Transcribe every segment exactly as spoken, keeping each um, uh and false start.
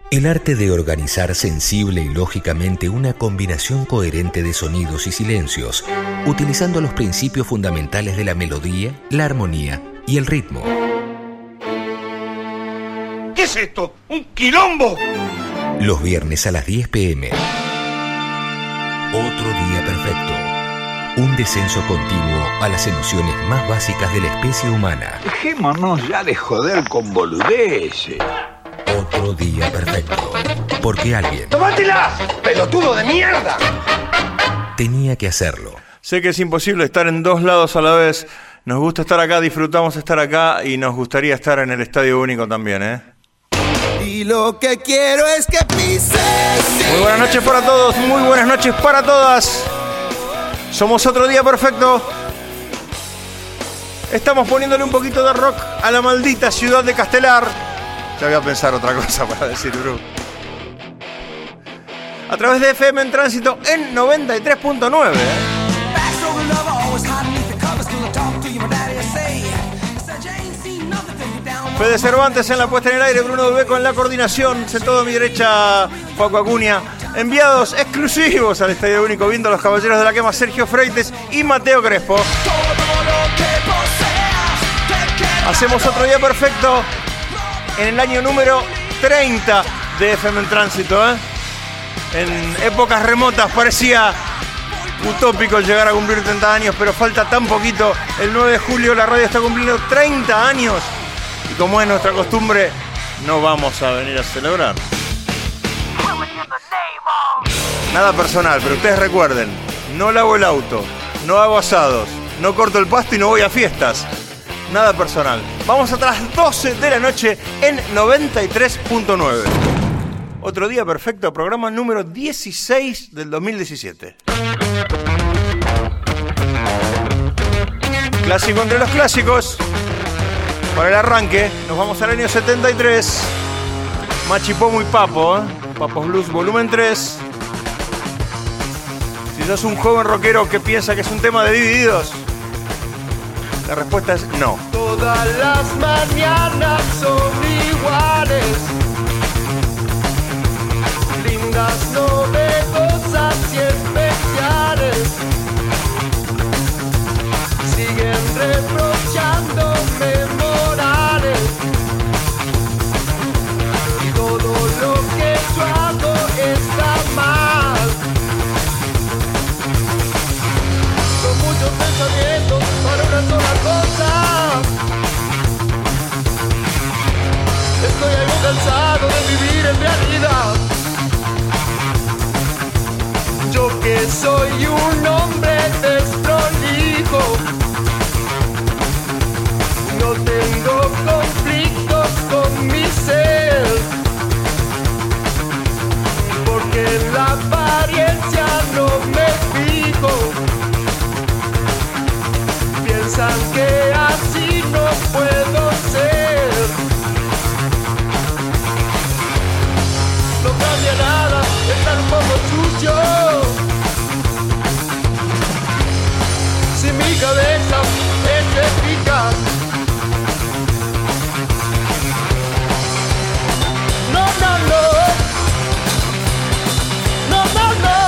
El arte de organizar sensible y lógicamente una combinación coherente de sonidos y silencios, utilizando los principios fundamentales de la melodía, la armonía y el ritmo. ¿Qué es esto? ¡Un quilombo! Los viernes a las diez pm. Otro día perfecto. Un descenso continuo a las emociones más básicas de la especie humana. Dejémonos ya de joder con boludeces. Otro día perfecto. Porque alguien... ¡Tómatela, pelotudo de mierda! Tenía que hacerlo. Sé que es imposible estar en dos lados a la vez. Nos gusta estar acá, disfrutamos estar acá y nos gustaría estar en el Estadio Único también, ¿eh? Y lo que quiero es que pises. Muy buenas noches para todos, muy buenas noches para todas. Somos Otro Día Perfecto. Estamos poniéndole un poquito de rock a la maldita ciudad de Castelar. Ya voy a pensar otra cosa para decir, bro. A través de F M en Tránsito en noventa y tres punto nueve. Fede Cervantes en la puesta en el aire, Bruno Dubeco en la coordinación, sentado a mi derecha, Paco Acuña. Enviados exclusivos al Estadio Único, viendo a los caballeros de la quema, Sergio Freites y Mateo Crespo. Hacemos Otro Día Perfecto en el año número treinta de F M en Tránsito, ¿eh? En épocas remotas parecía utópico llegar a cumplir treinta años, pero falta tan poquito. El nueve de julio la radio está cumpliendo treinta años y como es nuestra costumbre, no vamos a venir a celebrar. Nada personal, pero ustedes recuerden, no lavo el auto, no hago asados, no corto el pasto y no voy a fiestas. Nada personal. Vamos hasta las doce de la noche en noventa y tres punto nueve. Otro Día Perfecto, programa número dieciséis del dos mil diecisiete. Clásico entre los clásicos. Para el arranque, nos vamos al año setenta y tres. Machipomo y Papo, ¿eh? Papos Blues volumen tres. Si sos un joven rockero que piensa que es un tema de Divididos, la respuesta es no. Todas las mañanas son iguales. Lindas, novedosas y especiales. Siguen reprochándome morales. Todo lo que yo hago está mal. Son muchos pensamientos para una sola cosa. Estoy algo cansado de vivir en realidad. Yo que soy un hombre desprolijo, no tengo conflictos con mi ser, porque en la apariencia no me fijo. Piensan que así no puedo ser. No cambia nada, estar un poco sucio. Si mi cabeza es eficaz. No, no, no. No, no, no.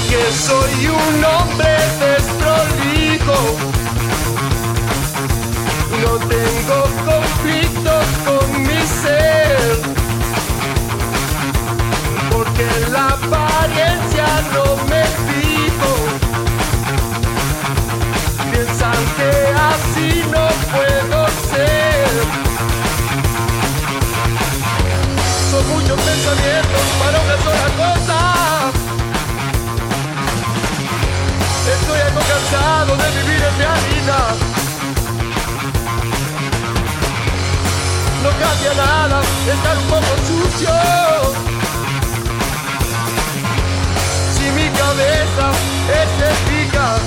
porque soy un hombre desprolijo. No tengo conflictos con mi ser, porque la apariencia no me fijo. Piensan que así no puedo ser. Son muchos pensamientos para una sola cosa. Estoy algo cansado de vivir en realidad. No cambia nada, estar un poco sucio. Si mi cabeza es eficaz.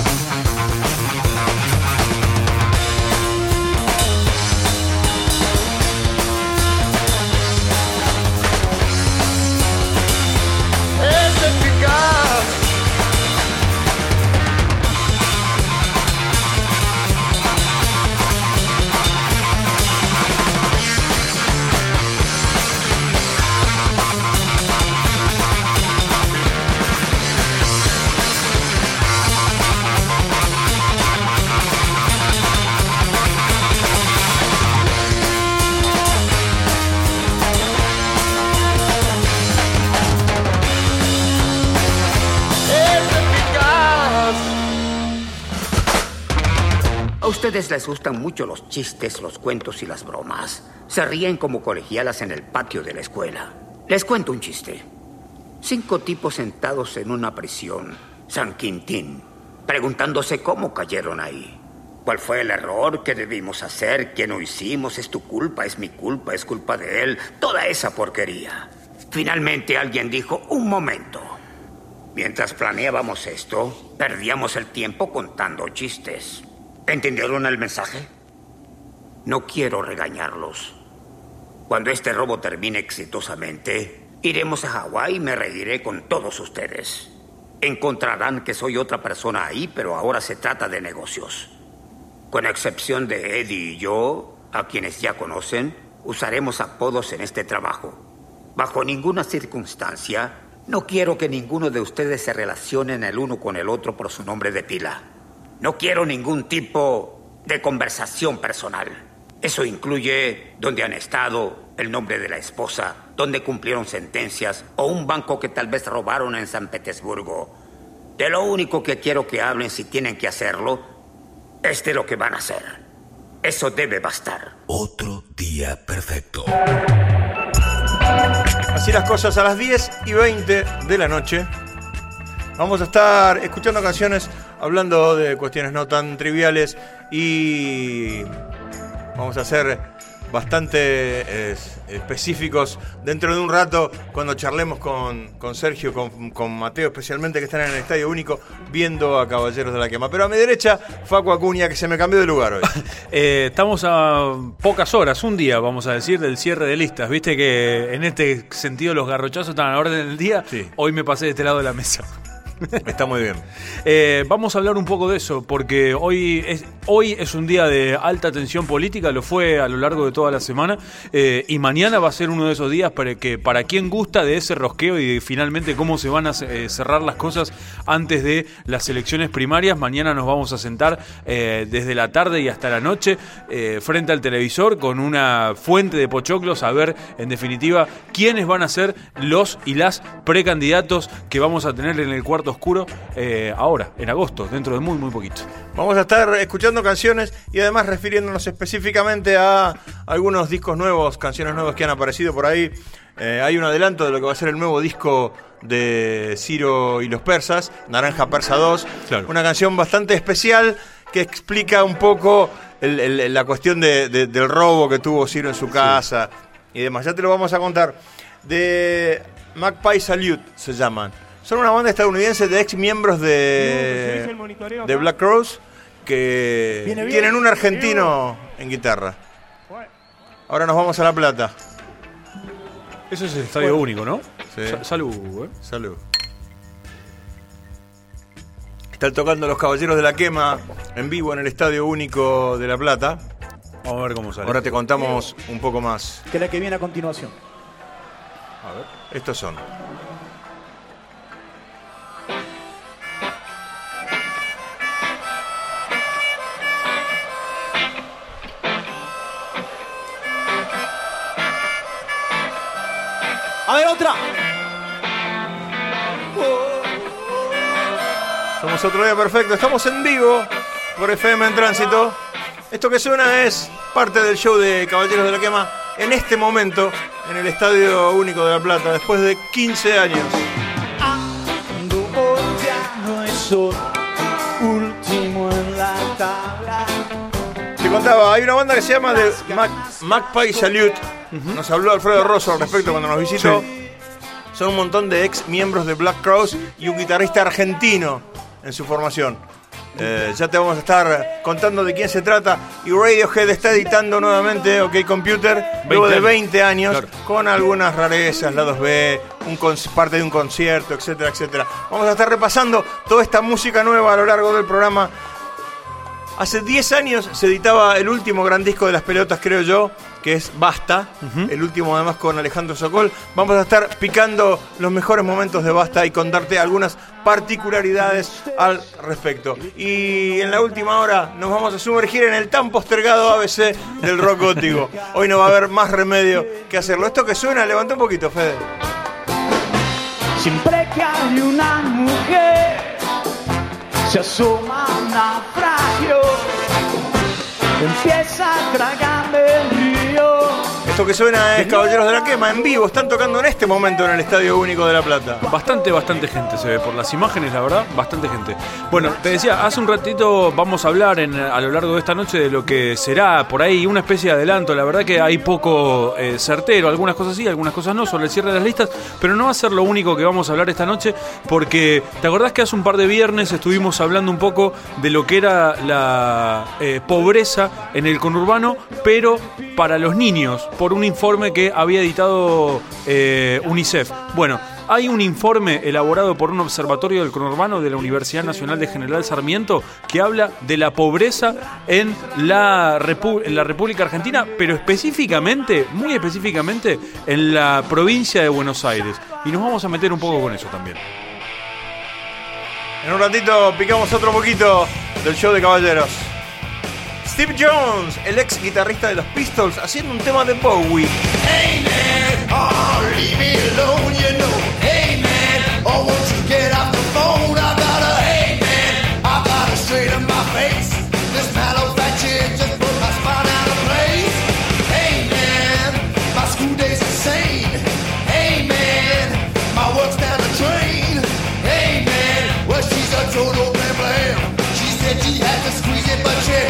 Es eficaz. A ustedes les gustan mucho los chistes, los cuentos y las bromas. Se ríen como colegialas en el patio de la escuela. Les cuento un chiste. Cinco tipos sentados en una prisión, San Quintín, preguntándose cómo cayeron ahí. ¿Cuál fue el error? ¿Qué debimos hacer? ¿Qué no hicimos? ¿Es tu culpa? ¿Es mi culpa? ¿Es culpa de él? Toda esa porquería. Finalmente alguien dijo, un momento. Mientras planeábamos esto, perdíamos el tiempo contando chistes. ¿Entendieron el mensaje? No quiero regañarlos. Cuando este robo termine exitosamente, iremos a Hawái y me reiré con todos ustedes. Encontrarán que soy otra persona ahí, pero ahora se trata de negocios. Con excepción de Eddie y yo, a quienes ya conocen, usaremos apodos en este trabajo. Bajo ninguna circunstancia, no quiero que ninguno de ustedes se relacionen el uno con el otro por su nombre de pila. No quiero ningún tipo de conversación personal. Eso incluye dónde han estado, el nombre de la esposa, dónde cumplieron sentencias o un banco que tal vez robaron en San Petersburgo. De lo único que quiero que hablen, si tienen que hacerlo, es de lo que van a hacer. Eso debe bastar. Otro día perfecto. Así las cosas, a las diez y veinte de la noche vamos a estar escuchando canciones, hablando de cuestiones no tan triviales y vamos a ser bastante eh, específicos dentro de un rato cuando charlemos con, con Sergio, con, con Mateo especialmente, que están en el Estadio Único viendo a Caballeros de la Quema. Pero a mi derecha, Facu Acuña, que se me cambió de lugar hoy. eh, estamos a pocas horas, un día vamos a decir, del cierre de listas. Viste que en este sentido los garrochazos están a la orden del día. Sí. Hoy me pasé de este lado de la mesa. Está muy bien. Eh, vamos a hablar un poco de eso, porque hoy es, hoy es un día de alta tensión política, lo fue a lo largo de toda la semana, eh, y mañana va a ser uno de esos días para que para quien gusta de ese rosqueo y de finalmente cómo se van a eh, cerrar las cosas antes de las elecciones primarias. Mañana nos vamos a sentar eh, desde la tarde y hasta la noche eh, frente al televisor con una fuente de pochoclos a ver en definitiva quiénes van a ser los y las precandidatos que vamos a tener en el cuarto oscuro eh, ahora, en agosto, dentro de muy, muy poquito. Vamos a estar escuchando canciones y además refiriéndonos específicamente a algunos discos nuevos, canciones nuevas que han aparecido por ahí. Eh, hay un adelanto de lo que va a ser el nuevo disco de Ciro y los Persas, Naranja Persa dos, claro. Una canción bastante especial que explica un poco el, el, la cuestión de, de, del robo que tuvo Ciro en su casa, sí, y demás. Ya te lo vamos a contar. De Magpie Salute se llaman. Son una banda estadounidense de ex miembros de, de Black Crowes que bien, tienen un argentino en guitarra. Ahora nos vamos a La Plata. Eso es el Estadio bueno. Único, ¿no? Sí. Sa- salud, ¿eh? Salud. Están tocando los Caballeros de la Quema en vivo en el Estadio Único de La Plata. Vamos a ver cómo sale. Ahora te contamos un poco más. Que la que viene a continuación. A ver. Estos son. otra. Somos otro día perfecto. Estamos en vivo por F M en Tránsito. Esto que suena es parte del show de Caballeros de la Quema en este momento en el Estadio Único de La Plata, después de quince años. Ando volteando y soy último en la tabla. Te contaba, hay una banda que se llama The Mac, Magpie Salute. Nos habló Alfredo Rosso al respecto cuando nos visitó. Sí. Son un montón de ex miembros de Black Crowes y un guitarrista argentino en su formación. Eh, ya te vamos a estar contando de quién se trata. Y Radiohead está editando nuevamente OK Computer luego de veinte años, claro, con algunas rarezas, lados B, un con, parte de un concierto, etcétera, etcétera. Vamos a estar repasando toda esta música nueva a lo largo del programa. Hace diez años se editaba el último gran disco de las pelotas, creo yo, que es Basta, uh-huh. El último además con Alejandro Sokol. Vamos a estar picando los mejores momentos de Basta y contarte algunas particularidades al respecto. Y en la última hora nos vamos a sumergir en el tan postergado A B C del rock gótico. Hoy no va a haber más remedio que hacerlo. Esto que suena, levanta un poquito, Fede. Siempre que hay una mujer, se asoma un naufragio, empieza a tragarme el río. Esto que suena es Caballeros de la Quema en vivo. Están tocando en este momento en el Estadio Único de La Plata. Bastante, bastante gente se ve por las imágenes, la verdad, bastante gente. Bueno, te decía, hace un ratito vamos a hablar en, a lo largo de esta noche de lo que será por ahí una especie de adelanto. La verdad que hay poco eh, certero, algunas cosas sí, algunas cosas no, sobre el cierre de las listas, pero no va a ser lo único que vamos a hablar esta noche, porque ¿te acordás que hace un par de viernes estuvimos hablando un poco de lo que era la eh, pobreza en el conurbano, pero para los niños, por un informe que había editado eh, UNICEF? Bueno, hay un informe elaborado por un observatorio del conurbano de la Universidad Nacional de General Sarmiento que habla de la pobreza en la, Repu- en la República Argentina, pero específicamente, muy específicamente, en la provincia de Buenos Aires. Y nos vamos a meter un poco con eso también. En un ratito picamos otro poquito del show de Caballeros. Steve Jones, el ex guitarrista de los Pistols, haciendo un tema de Bowie. Hey man, oh, leave me alone, you know. Hey man, oh, won't you get off the phone? I got a hey man, I got a straight in my face. This manufactured just put my spine out of place. Hey man, my school days insane. Hey man, my work's down the drain. Hey man, well she's a total blam blam. She said she had to squeeze it, but she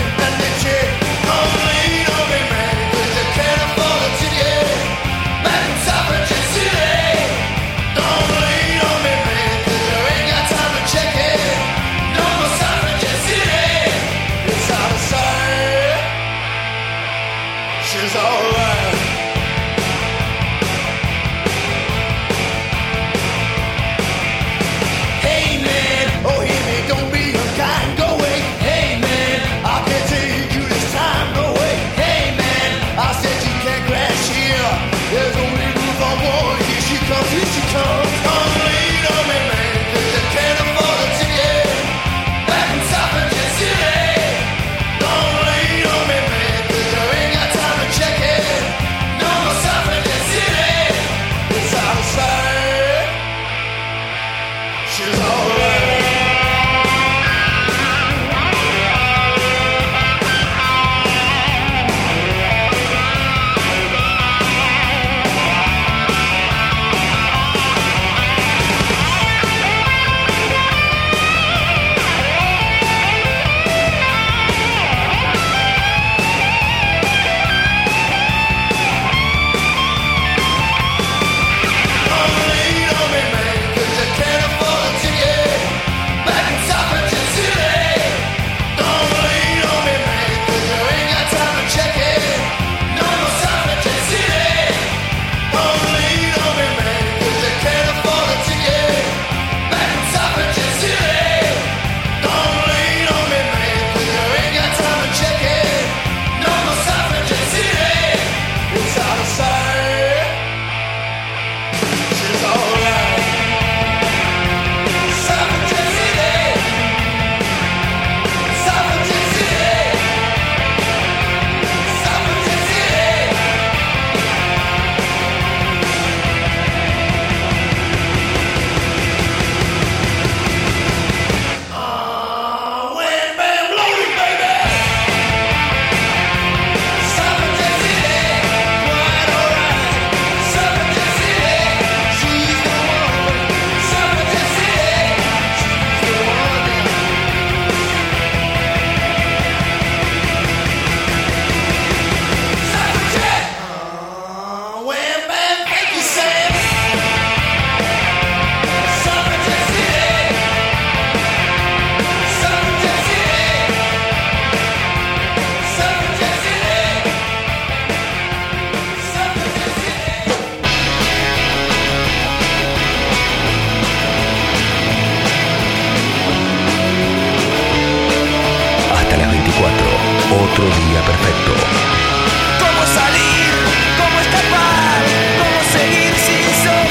Otro día perfecto. ¿Cómo salir? ¿Cómo escapar? ¿Cómo seguir sin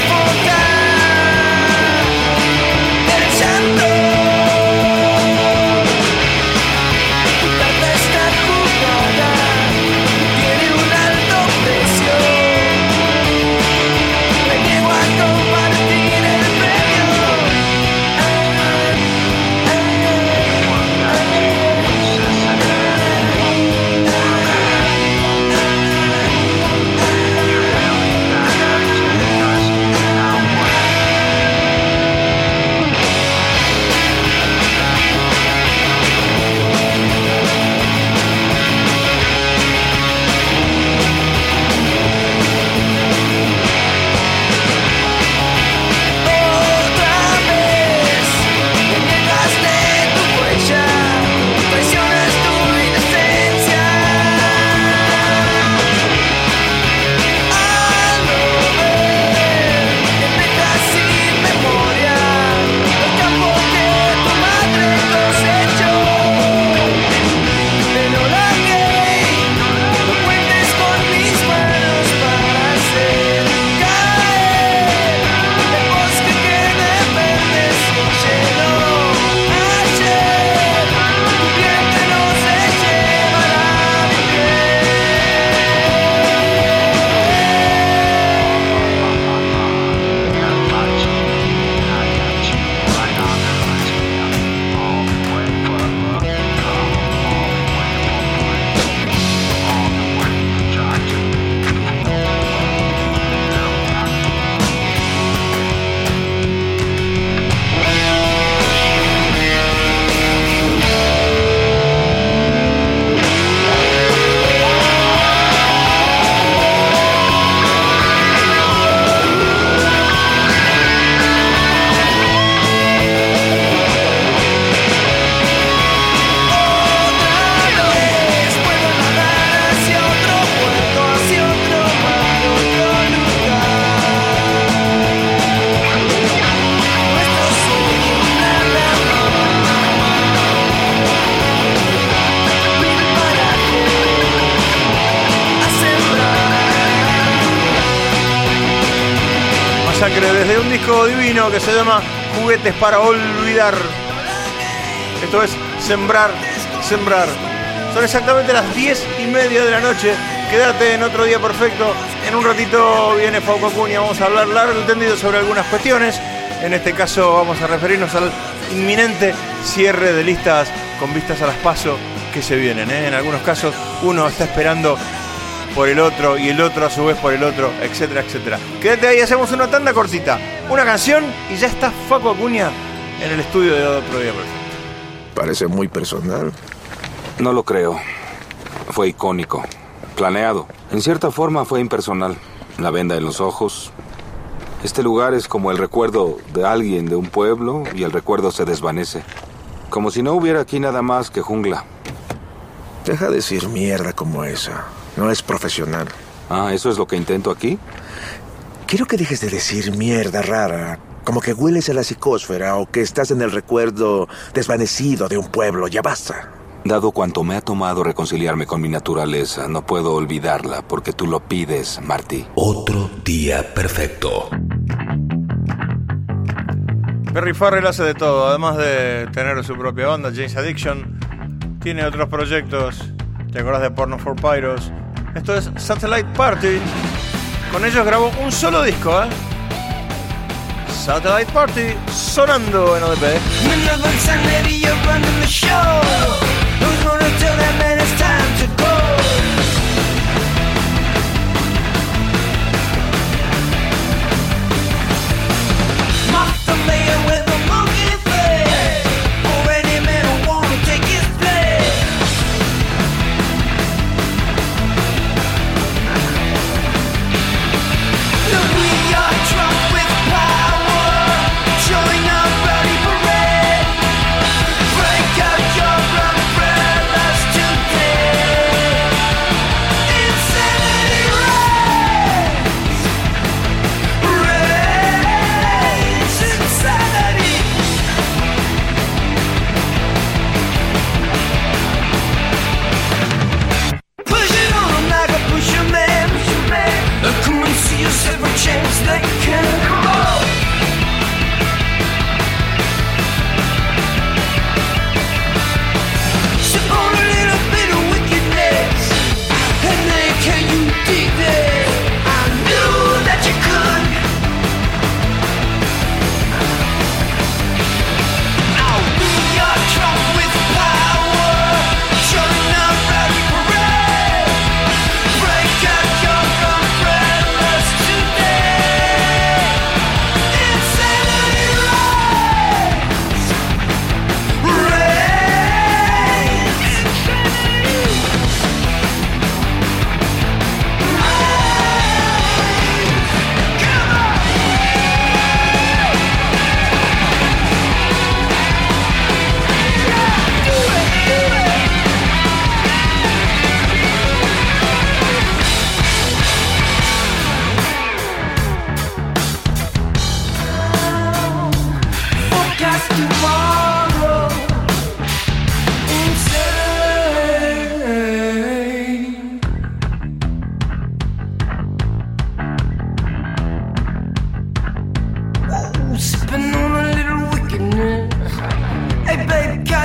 sofocar el llanto? Tu carta está jugada, tiene un alto precio. Me niego a compartir el premio. Desde un disco divino que se llama Juguetes para Olvidar. Esto es Sembrar, Sembrar. Son exactamente las diez y media de la noche. Quédate en Otro Día Perfecto. En un ratito viene Fauco Acuña. Vamos a hablar largo y tendido sobre algunas cuestiones. En este caso vamos a referirnos al inminente cierre de listas con vistas a las PASO que se vienen, ¿eh? En algunos casos uno está esperando por el otro y el otro a su vez por el otro, etcétera, etcétera. Quédate ahí, hacemos una tanda cortita, una canción y ya está Facu Acuña en el estudio de Otro Día Perfecto. Parece muy personal. No lo creo. Fue icónico, planeado. En cierta forma fue impersonal. La venda en los ojos. Este lugar es como el recuerdo de alguien de un pueblo y el recuerdo se desvanece. Como si no hubiera aquí nada más que jungla. Deja de decir mierda como esa. No es profesional. Ah, ¿eso es lo que intento aquí? Quiero que dejes de decir mierda rara. Como que hueles a la psicósfera o que estás en el recuerdo desvanecido de un pueblo. Ya basta. Dado cuanto me ha tomado reconciliarme con mi naturaleza, no puedo olvidarla porque tú lo pides, Marty. Otro Día Perfecto. Perry Farrell hace de todo. Además de tener su propia banda, Jane's Addiction, tiene otros proyectos. ¿Te acordás de Porno for Pyros? Esto es Satellite Party. Con ellos grabó un solo disco, ¿eh? Satellite Party sonando en O D P. Showing up ready for red. Break out your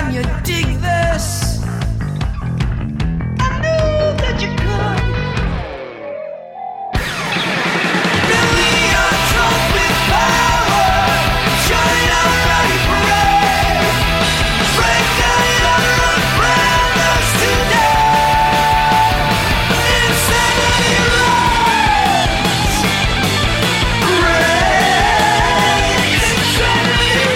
Can you dig this? I knew that you could. Fill your trunk with power, shine on ready parade. Break down our umbrellas today. Insanity reigns. Reigns. Insanity.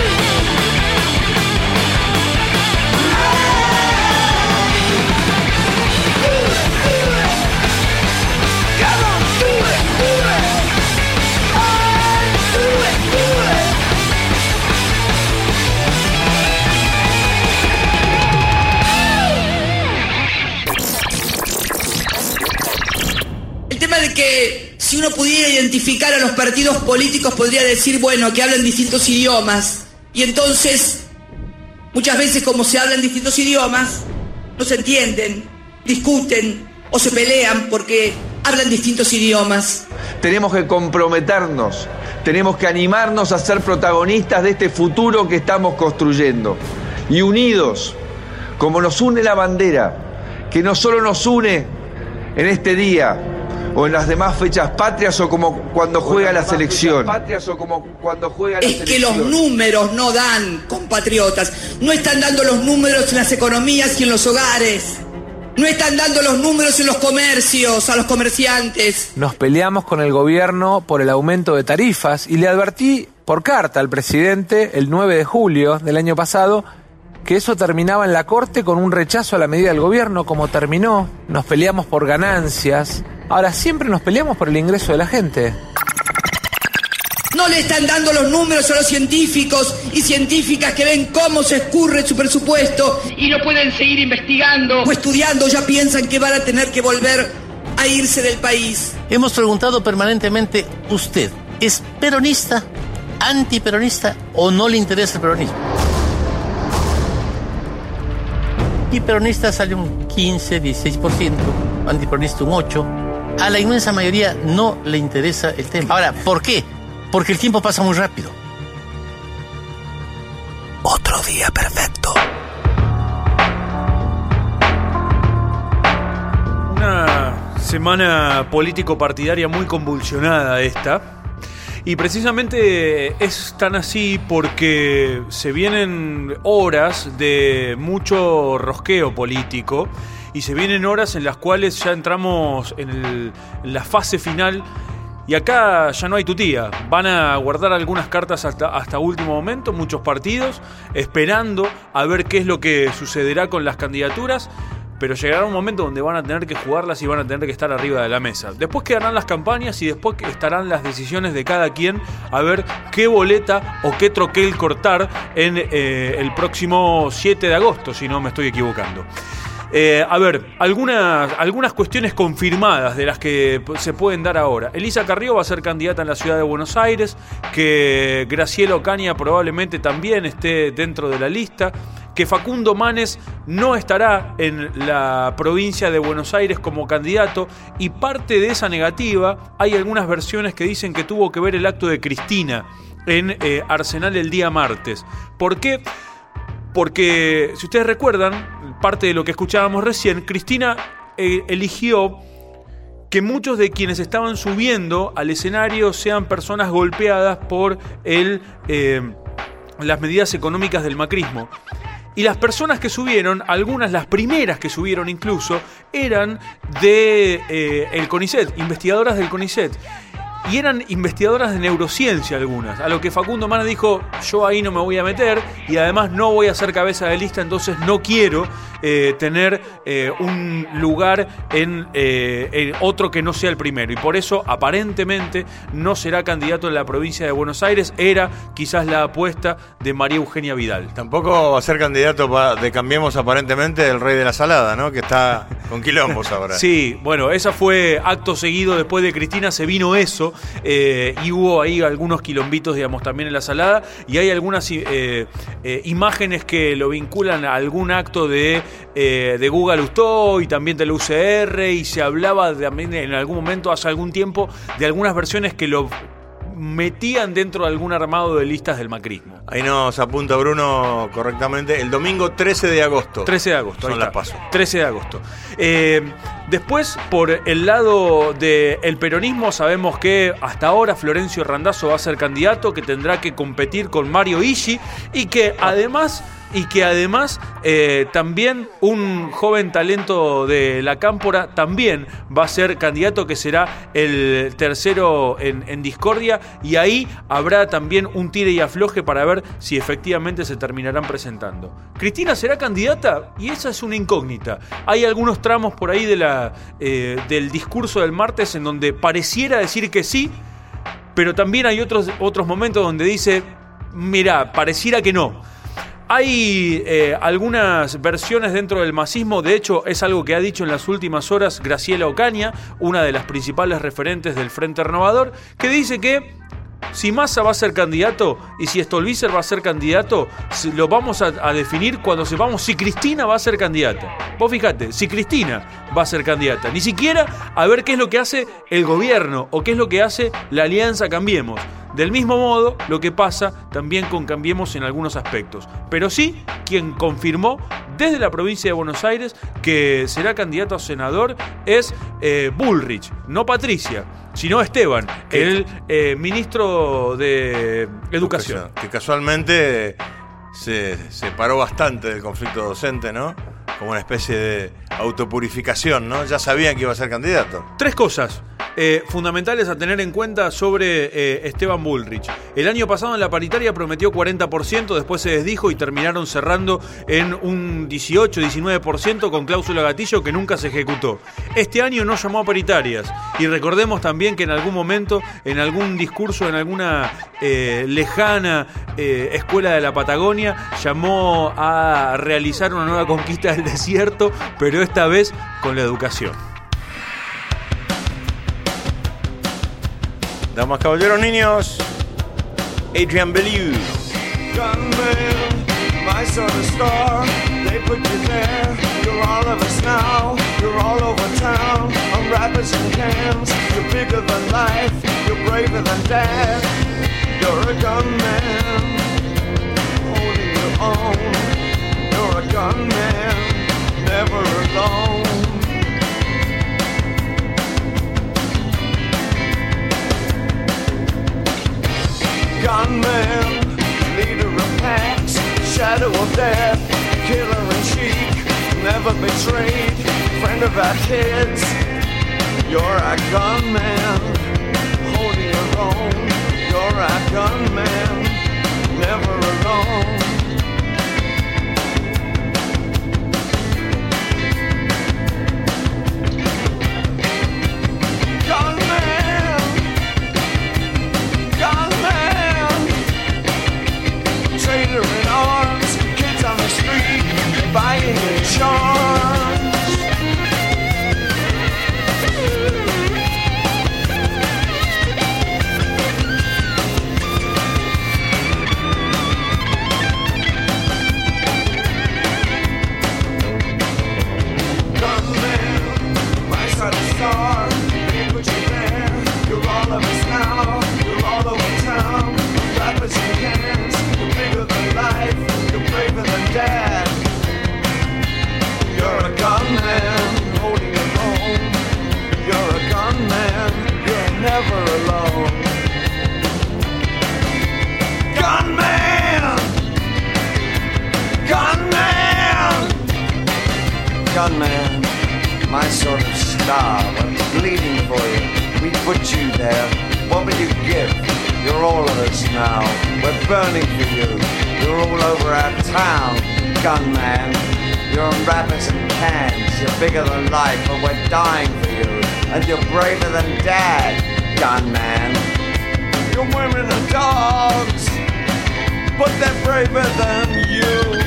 El tema de que si uno pudiera identificar a los partidos políticos podría decir, bueno, que hablan distintos idiomas. Y entonces, muchas veces como se hablan distintos idiomas, no se entienden, discuten o se pelean porque hablan distintos idiomas. Tenemos que comprometernos, tenemos que animarnos a ser protagonistas de este futuro que estamos construyendo. Y unidos, como nos une la bandera, que no solo nos une en este día o en las demás fechas patrias o como cuando juega la selección. Es que los números no dan, compatriotas. No están dando los números en las economías y en los hogares. No están dando los números en los comercios, a los comerciantes. Nos peleamos con el gobierno por el aumento de tarifas y le advertí por carta al presidente el nueve de julio del año pasado que eso terminaba en la Corte con un rechazo a la medida del gobierno, como terminó. Nos peleamos por ganancias. Ahora siempre nos peleamos por el ingreso de la gente. No le están dando los números a los científicos y científicas que ven cómo se escurre su presupuesto y no pueden seguir investigando o estudiando, ya piensan que van a tener que volver a irse del país. Hemos preguntado permanentemente, ¿usted es peronista, antiperonista o no le interesa el peronismo? Y peronista sale un quince, dieciséis por ciento, antiperonista un ocho por ciento. A la inmensa mayoría no le interesa el tema. Ahora, ¿por qué? Porque el tiempo pasa muy rápido. Otro día perfecto. Una semana político-partidaria muy convulsionada esta. Y precisamente es tan así porque se vienen horas de mucho rosqueo político y se vienen horas en las cuales ya entramos en, el, en la fase final. Y acá ya no hay tutía, van a guardar algunas cartas hasta, hasta último momento, muchos partidos, esperando a ver qué es lo que sucederá con las candidaturas, pero llegará un momento donde van a tener que jugarlas y van a tener que estar arriba de la mesa. Después quedarán las campañas y después estarán las decisiones de cada quien a ver qué boleta o qué troquel cortar en eh, el próximo siete de agosto, si no me estoy equivocando. Eh, a ver, algunas, algunas cuestiones confirmadas de las que se pueden dar ahora. Elisa Carrió va a ser candidata en la ciudad de Buenos Aires, que Graciela Ocaña probablemente también esté dentro de la lista, que Facundo Manes no estará en la provincia de Buenos Aires como candidato, y parte de esa negativa, hay algunas versiones que dicen que tuvo que ver el acto de Cristina en eh, Arsenal el día martes. ¿Por qué? Porque, si ustedes recuerdan, parte de lo que escuchábamos recién, Cristina eh, eligió que muchos de quienes estaban subiendo al escenario sean personas golpeadas por el, eh, las medidas económicas del macrismo. Y las personas que subieron, algunas, las primeras que subieron incluso, eran de eh, el CONICET, investigadoras del CONICET. Y eran investigadoras de neurociencia algunas, a lo que Facundo Manes dijo, yo ahí no me voy a meter y además no voy a ser cabeza de lista, entonces no quiero eh, tener eh, un lugar en, eh, en otro que no sea el primero. Y por eso aparentemente no será candidato en la provincia de Buenos Aires, era quizás la apuesta de María Eugenia Vidal. Tampoco va a ser candidato de Cambiemos aparentemente el rey de la salada, ¿no? Que está con quilombos ahora. Sí, bueno, esa fue acto seguido después de Cristina, se vino eso. Eh, y hubo ahí algunos quilombitos, digamos, también en la salada, y hay algunas eh, eh, imágenes que lo vinculan a algún acto de, eh, de Guga Lustó y también de la U C R, y se hablaba también en algún momento, hace algún tiempo, de algunas versiones que lo metían dentro de algún armado de listas del macrismo. Ahí nos apunta Bruno correctamente. El domingo trece de agosto. trece de agosto. Son las PASO. trece de agosto. Eh, después, por el lado del peronismo, sabemos que hasta ahora Florencio Randazzo va a ser candidato, que tendrá que competir con Mario Ischi y que además... Y que además eh, también un joven talento de la Cámpora también va a ser candidato, que será el tercero en, en discordia, y ahí habrá también un tire y afloje para ver si efectivamente se terminarán presentando. ¿Cristina será candidata? Y esa es una incógnita. Hay algunos tramos por ahí de la, eh, del discurso del martes en donde pareciera decir que sí, pero también hay otros, otros momentos donde dice, mirá, pareciera que no. Hay eh, algunas versiones dentro del masismo, de hecho es algo que ha dicho en las últimas horas Graciela Ocaña, una de las principales referentes del Frente Renovador, que dice que si Massa va a ser candidato y si Stolbizer va a ser candidato, lo vamos a, a definir cuando sepamos si Cristina va a ser candidata. Vos fíjate, si Cristina va a ser candidata, ni siquiera a ver qué es lo que hace el gobierno o qué es lo que hace la Alianza Cambiemos. Del mismo modo, lo que pasa también con Cambiemos en algunos aspectos. Pero sí, quien confirmó desde la provincia de Buenos Aires que será candidato a senador es eh, Bullrich, no Patricia, sino Esteban, ¿Qué? el eh, ministro de Educación. Que casualmente se separó bastante del conflicto docente, ¿no? Como una especie de autopurificación, ¿no? Ya sabían que iba a ser candidato. Tres cosas eh, fundamentales a tener en cuenta sobre eh, Esteban Bullrich. El año pasado en la paritaria prometió cuarenta por ciento, después se desdijo y terminaron cerrando en un dieciocho, diecinueve por ciento con cláusula gatillo que nunca se ejecutó. Este año no llamó a paritarias y recordemos también que en algún momento, en algún discurso, en alguna eh, lejana eh, escuela de la Patagonia, llamó a realizar una nueva conquista del desierto, pero esta vez con la educación. Damas, caballeros, niños, Adrian Belew. Gunman, my sort of star, they put you there. You're all of us now, you're all over town. On rappers and cans, you're bigger than life, you're braver than dad. You're a gunman, holding your own. You're a gunman, never alone. Gunman, leader of packs, shadow of death, killer in chic, never betrayed, friend of our kids. You're a gunman, holding your own. You're a gunman, never alone. In arms, kids on the street, buying in charms. Gunman, my side of star, they put you there. You're all of us now, you're all over town. Rappers and cans, you're bigger than life, you're braver than dad. You're a gunman, holding your own. You're a gunman, you're never alone. Gunman! Gunman! Gunman, my sort of star, we're bleeding for you. We put you there, what will you give? You're all of us now, we're burning for you. You're all over our town, gunman. You're on rappers and cans, you're bigger than life, but we're dying for you. And you're braver than dad, gunman. Your women are dogs, but they're braver than you.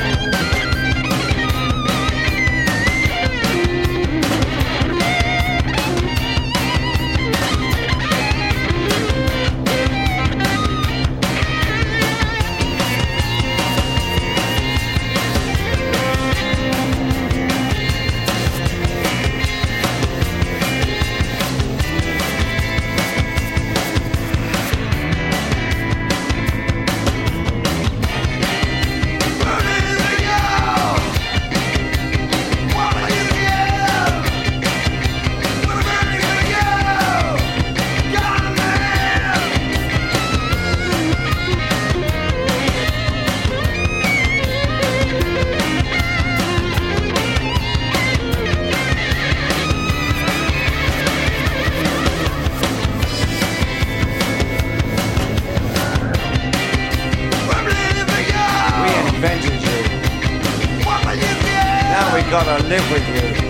Gotta Live With You.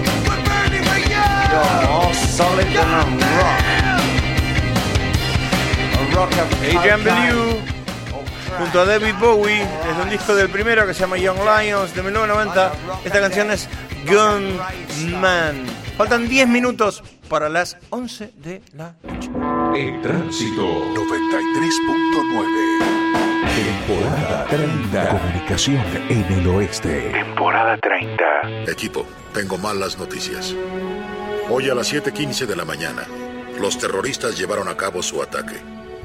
Yo, solid and rock. Adrian Belew junto a David Bowie es un disco del primero que se llama Young Lions de mil novecientos noventa. Esta canción es Gunman. Faltan diez minutos para las once de la noche. El Tránsito noventa y tres punto nueve. Temporada treinta. Comunicación en el oeste. Temporada treinta. Equipo, tengo malas noticias. Hoy a las siete quince de la mañana, los terroristas llevaron a cabo su ataque.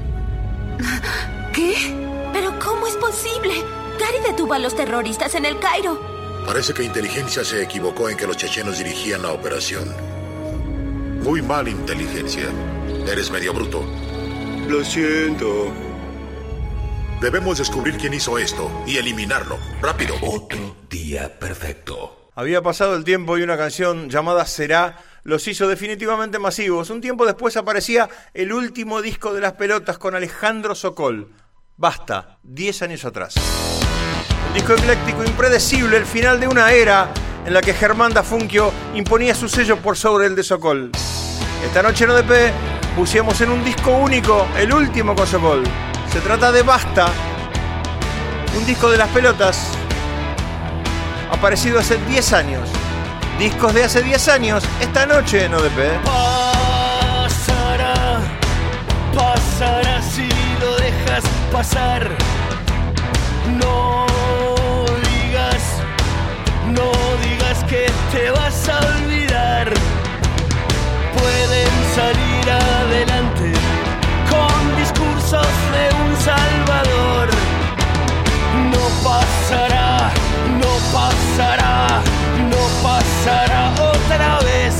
¿Qué? ¿Pero cómo es posible? Gary detuvo a los terroristas en el Cairo. Parece que inteligencia se equivocó en que los chechenos dirigían la operación. Muy mal, inteligencia. Eres medio bruto. Lo siento. Debemos descubrir quién hizo esto y eliminarlo. ¡Rápido! Otro día perfecto. Había pasado el tiempo y una canción llamada Será los hizo definitivamente masivos. Un tiempo después aparecía el último disco de Las Pelotas con Alejandro Sokol. Basta, diez años atrás. Un disco ecléctico, impredecible, el final de una era en la que Germán Dafunquio imponía su sello por sobre el de Sokol. Esta noche en O D P pusimos en un disco único, el último con Sokol. Se trata de Basta, un disco de Las Pelotas, aparecido hace diez años. Discos de hace diez años, esta noche en O D P. Pasará, pasará si lo dejas pasar. No digas, no digas que te vas a olvidar. Pueden salir adelante con discursos de un salvador. No pasará, no pasará, no pasará otra vez.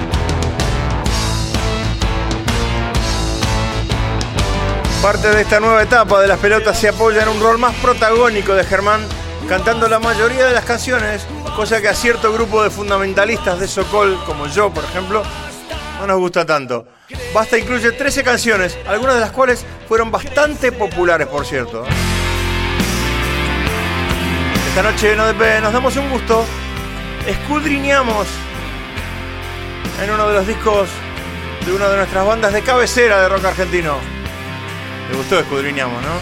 Parte de esta nueva etapa de Las Pelotas se apoya en un rol más protagónico de Germán, cantando la mayoría de las canciones, cosa que a cierto grupo de fundamentalistas de Sokol, como yo por ejemplo, no nos gusta tanto. Basta incluye trece canciones, algunas de las cuales fueron bastante populares, por cierto. Esta noche en O D P nos damos un gusto, escudriñamos en uno de los discos de una de nuestras bandas de cabecera de rock argentino. ¿Te gustó? Escudriñamos, ¿no?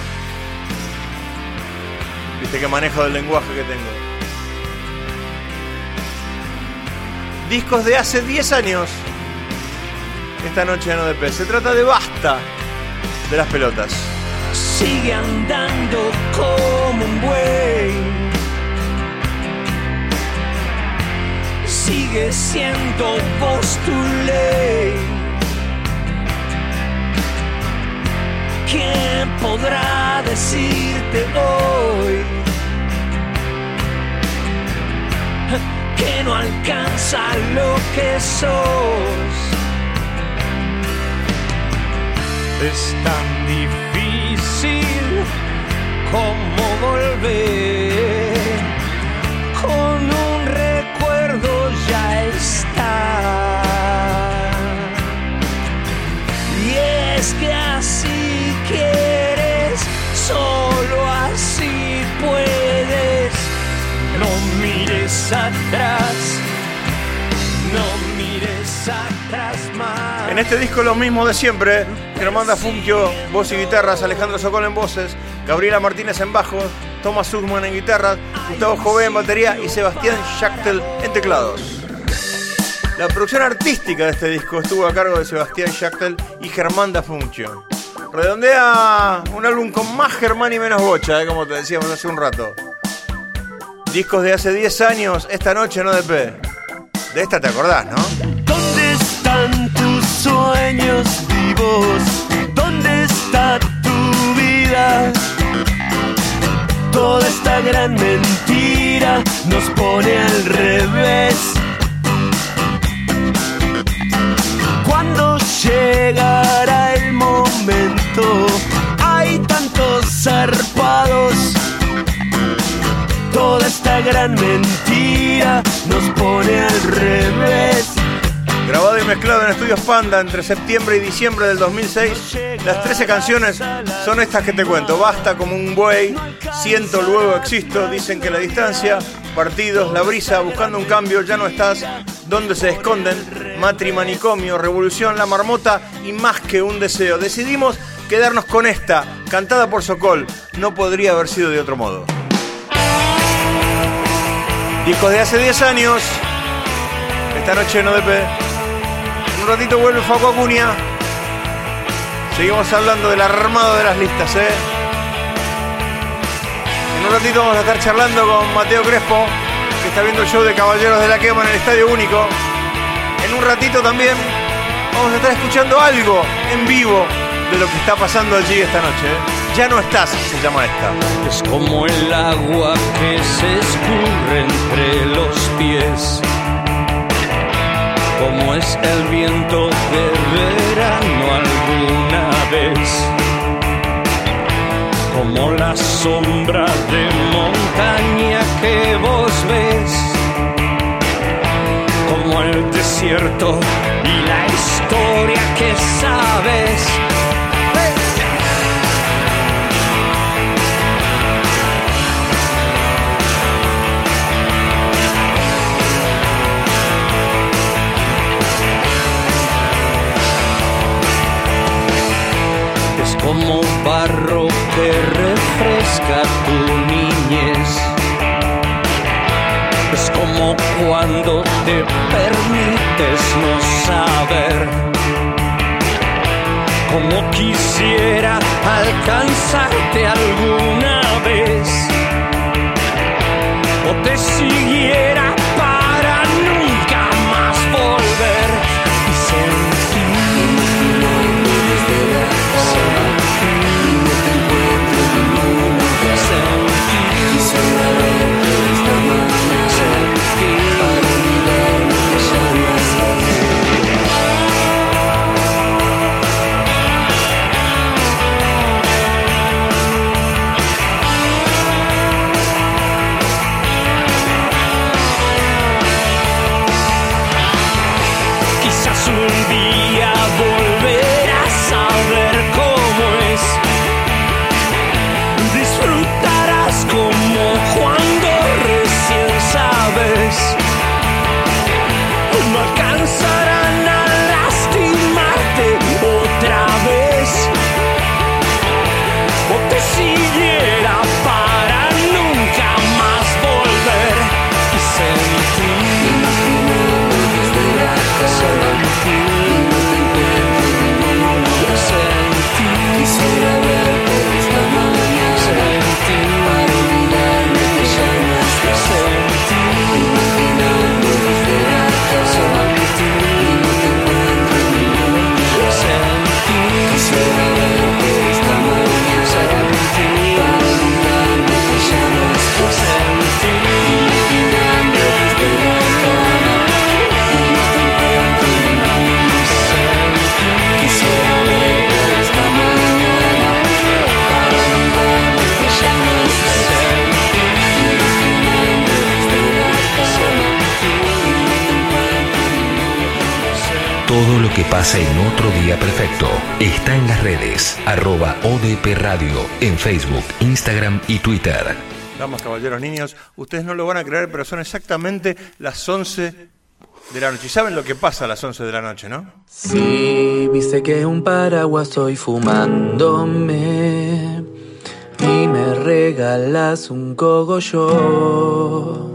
Viste qué manejo del lenguaje que tengo. Discos de hace diez años. Esta noche en O D P. Se trata de Basta, de Las Pelotas. Sigue andando como un buey. Sigue siendo vos tu ley. ¿Quién podrá decirte hoy que no alcanza lo que sos? Es tan difícil como volver. Con un recuerdo ya está. Y es que así quieres, solo así puedes. No mires atrás, no mires atrás más. En este disco lo mismo de siempre. Germán Dafunquio, voz y guitarras, Alejandro Sokol en voces, Gabriela Martínez en bajo, Thomas Sussman en guitarras, Gustavo Jové en batería y Sebastián Schachtel en teclados. La producción artística de este disco estuvo a cargo de Sebastián Schachtel y Germán Dafunquio. Redondea un álbum con más Germán y menos bocha, eh, como te decíamos hace un rato. Discos de hace diez años, esta noche en O D P. De esta te acordás, ¿no? ¿Dónde están tus sueños vivos? ¿Dónde está tu vida? Toda esta gran mentira nos pone al revés. ¿Cuándo llegará el momento? Hay tantos zarpados. Toda esta gran mentira nos pone al revés. Grabado y mezclado en Estudios Panda entre septiembre y diciembre del dos mil seis, las trece canciones son estas que te cuento. Basta como un buey, siento luego existo, dicen que la distancia, partidos, la brisa buscando un cambio, ya no estás, ¿dónde se esconden? Matrimanicomio, revolución, la marmota y más que un deseo. Decidimos quedarnos con esta, cantada por Sokol, no podría haber sido de otro modo. Discos de hace diez años, esta noche en O D P. En un ratito vuelve Facu Acuña. Seguimos hablando del armado de las listas, ¿eh? En un ratito vamos a estar charlando con Mateo Crespo, que está viendo el show de Caballeros de la Quema en el Estadio Único. En un ratito también vamos a estar escuchando algo en vivo de lo que está pasando allí esta noche, ¿eh? Ya no estás, se llama esta. Es como el agua que se escurre entre los pies, como es el viento de verano alguna vez, como la sombra de montaña que vos ves, como el desierto y la historia que sabes. Como barro que refresca tu niñez, es como cuando te permites no saber, como quisiera alcanzarte alguna vez, o te siguiera para nunca más volver y sentir. Quizás un día volverás a ver cómo es, disfrutarás como cuando recién sabes, no alcanzarán a lastimarte otra vez, o te siguiera para nunca más volver y sentir. Quisiera verte esta mañana, sentir para olvidarme que ya no estás, sentir, imaginando desde la casa, sentir, y no te encuentro en mi mundo, sentir, quisiera verte esta mañana, sentir, para olvidarme que ya no estás, sentir, imaginando desde la cama, y no te encuentro en mi mundo, sentir, quisiera verte esta mañana. Todo lo que pasa en Otro Día Perfecto está en las redes, arroba O D P Radio, en Facebook, Instagram y Twitter. Damas, caballeros, niños, ustedes no lo van a creer, pero son exactamente las once de la noche. ¿Y saben lo que pasa a las once de la noche, no? Sí, viste que un paraguas estoy fumándome y me regalas un cogollo.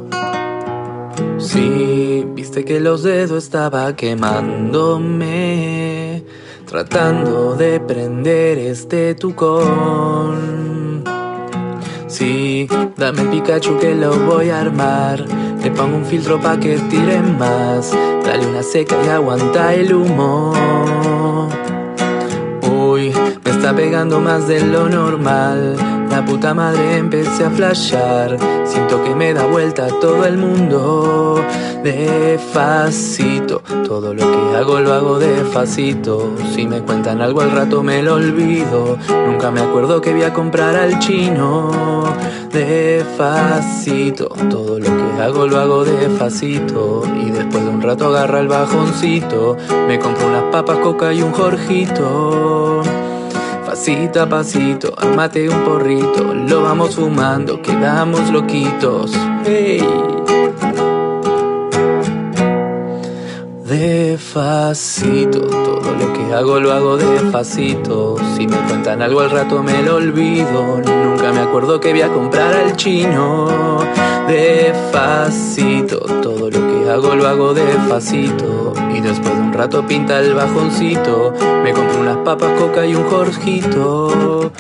Sí, viste que los dedos estaba quemándome, tratando de prender este tucón. Sí, dame el Pikachu que lo voy a armar, le pongo un filtro pa' que tire más, dale una seca y aguanta el humo. Uy, me está pegando más de lo normal, la puta madre empecé a flashear, siento que me da vuelta todo el mundo. Despacito, todo lo que hago lo hago despacito, si me cuentan algo al rato me lo olvido, nunca me acuerdo que voy a comprar al chino. Despacito, todo lo que hago lo hago despacito, y después de un rato agarra el bajoncito, me compro unas papas, coca y un Jorgito. pasito a pasito, armate un porrito, lo vamos fumando, quedamos loquitos. Hey. Despacito, todo lo que hago lo hago despacito. Si me cuentan algo al rato me lo olvido. Nunca me acuerdo que voy a comprar al chino. Despacito, todo lo que hago lo hago despacito. Y después de un rato pinta el bajoncito. Me compro unas papas, coca y un Jorgito.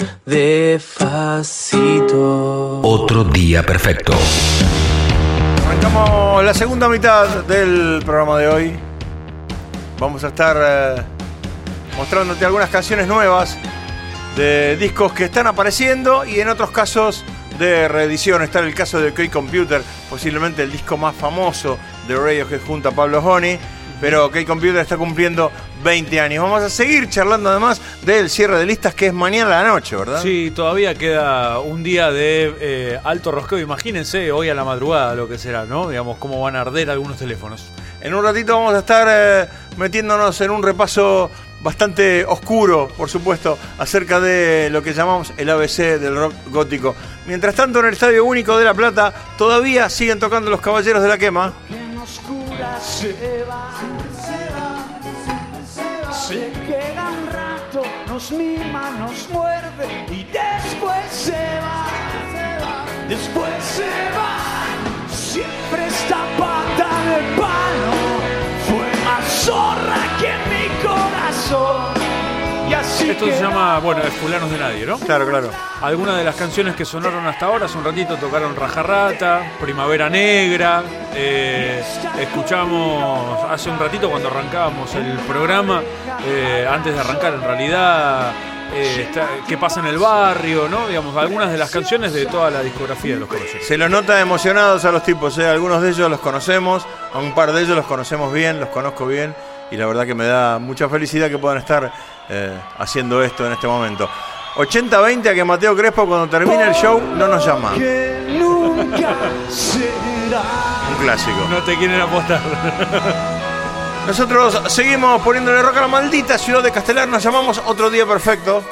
Despacito. Otro día perfecto. Arrancamos la segunda mitad del programa de hoy. Vamos a estar eh, mostrándote algunas canciones nuevas de discos que están apareciendo y en otros casos de reedición. Está el caso de OK Computer, posiblemente el disco más famoso de Radiohead junto a Pablo Honey, pero OK Computer está cumpliendo veinte años. Vamos a seguir charlando además del cierre de listas, que es mañana a la noche, ¿verdad? Sí, todavía queda un día de eh, alto rosqueo. Imagínense hoy a la madrugada lo que será, ¿no? Digamos, cómo van a arder algunos teléfonos. En un ratito vamos a estar eh, metiéndonos en un repaso bastante oscuro, por supuesto, acerca de lo que llamamos el A B C del rock gótico. Mientras tanto, en el Estadio Único de La Plata todavía siguen tocando los Caballeros de la Quema. En oscura se va, se va, se queda un rato, nos mima, nos muerde y después se va, después se va. Siempre esta pata de palo fue más zorra que mi corazón. Y así Esto se llama, bueno, es Fulanos de Nadie, ¿no? Claro, claro. Algunas de las canciones que sonaron hasta ahora, hace un ratito tocaron Rajarrata, Primavera Negra, eh, escuchamos hace un ratito cuando arrancábamos el programa, eh, antes de arrancar en realidad, eh, está, ¿Qué pasa en el barrio? ¿No? Digamos, algunas de las canciones de toda la discografía de los Caballeros. Se los nota emocionados a los tipos, ¿eh? Algunos de ellos los conocemos, a un par de ellos los conocemos bien, los conozco bien, y la verdad que me da mucha felicidad que puedan estar eh, haciendo esto en este momento. ochenta veinte a que Mateo Crespo cuando termine el show no nos llama. que nunca será. Un clásico. No te quieren apostar. Nosotros seguimos poniéndole rock a la maldita ciudad de Castelar. Nos llamamos Otro Día Perfecto.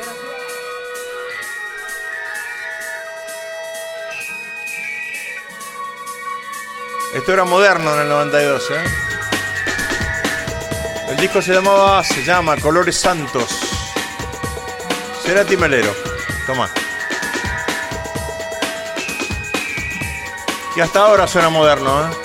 Esto era moderno en el noventa y dos, ¿eh? El disco se llamaba, se llama Colores Santos. Cerati Melero. Tomá. Y hasta ahora suena moderno, ¿eh?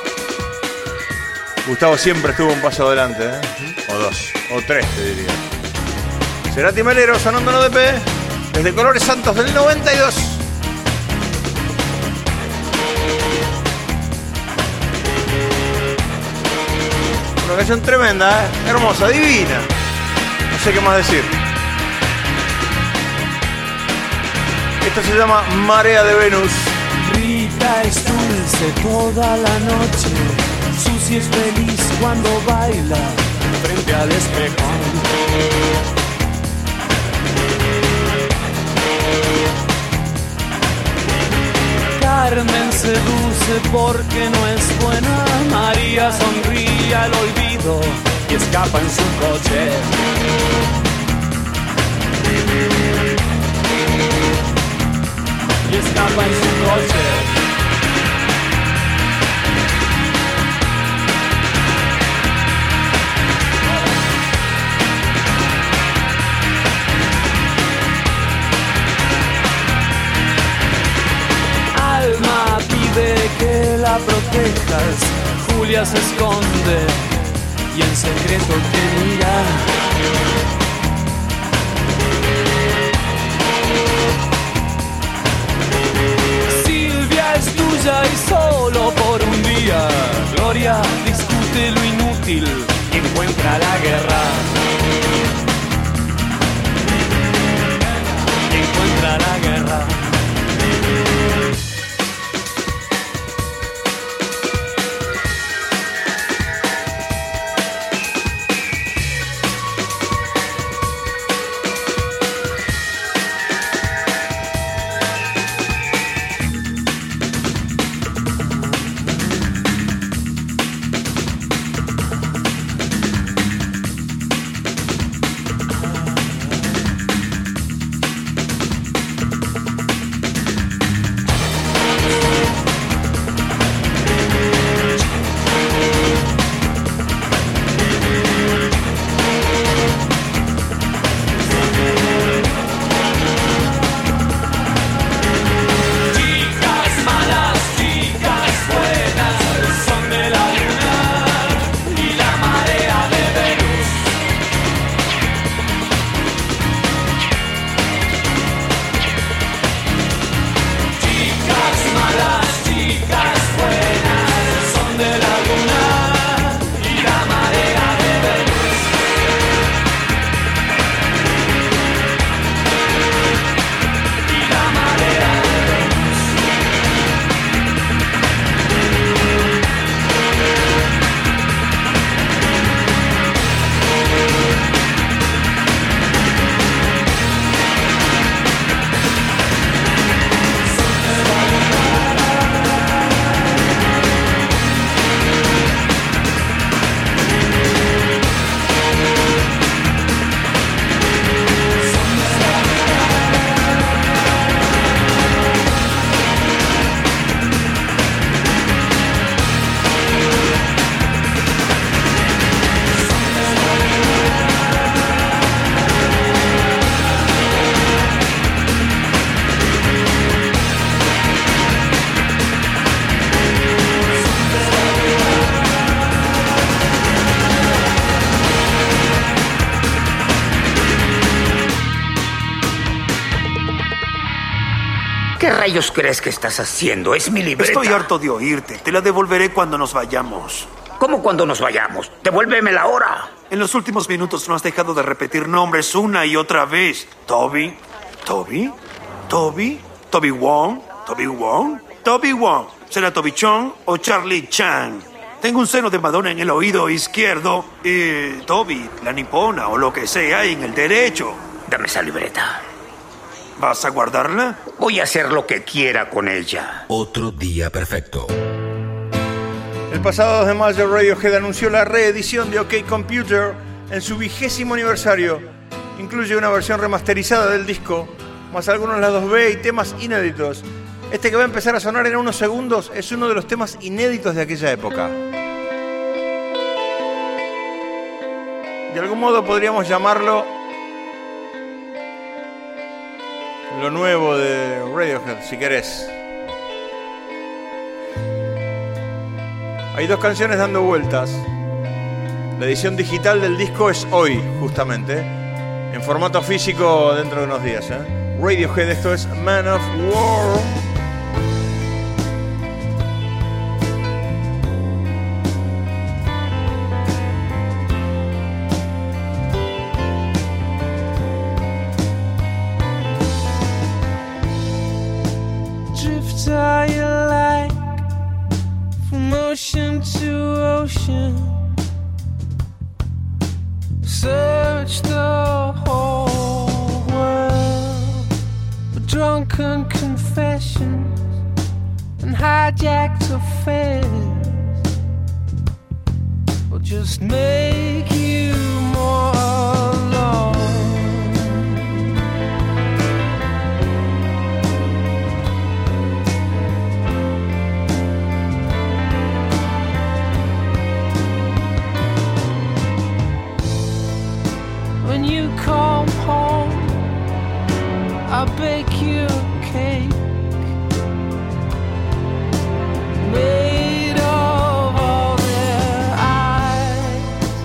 Gustavo siempre estuvo un paso adelante, ¿eh? O dos, o tres, te diría. Cerati Melero sonando en O D P desde Colores Santos del noventa y dos. Una canción tremenda, ¿eh? Hermosa, divina. No sé qué más decir. Esto se llama Marea de Venus. Rita es dulce toda la noche. Susi es feliz cuando baila frente al espejo. Carmen seduce porque no es buena. María sonríe al olvido y escapa en su coche. Y escapa en su coche. Alma pide que la protejas. Julia se esconde y en secreto te mira. Silvia es tuya y solo por un día. Gloria discute lo inútil y encuentra la guerra. Y encuentra la guerra. rayos crees que estás haciendo? Es mi libreta. Estoy harto de oírte. Te la devolveré cuando nos vayamos. ¿Cómo cuando nos vayamos? Devuélvemela ahora. En los últimos minutos no has dejado de repetir nombres una y otra vez. Toby, Toby, Toby, Toby Wong, Toby Wong, Toby Wong. ¿Será Toby Chong o Charlie Chan? Tengo un seno de Madonna en el oído izquierdo y Toby, la nipona o lo que sea en el derecho. Dame esa libreta. ¿Vas a guardarla? Voy a hacer lo que quiera con ella. Otro día perfecto. El pasado dos de mayo, Radiohead anunció la reedición de OK Computer en su vigésimo aniversario. Incluye una versión remasterizada del disco, más algunos lados B y temas inéditos. Este que va a empezar a sonar en unos segundos es uno de los temas inéditos de aquella época. De algún modo podríamos llamarlo lo nuevo de Radiohead, si querés. Hay dos canciones dando vueltas. La edición digital del disco es hoy, justamente, en formato físico dentro de unos días, ¿eh? Radiohead, esto es Man of War. Are you like from ocean to ocean? Search the whole world for drunken confessions and hijacked affairs. Or just make you more alone. When you come home, I'll bake you a cake made of all their eyes.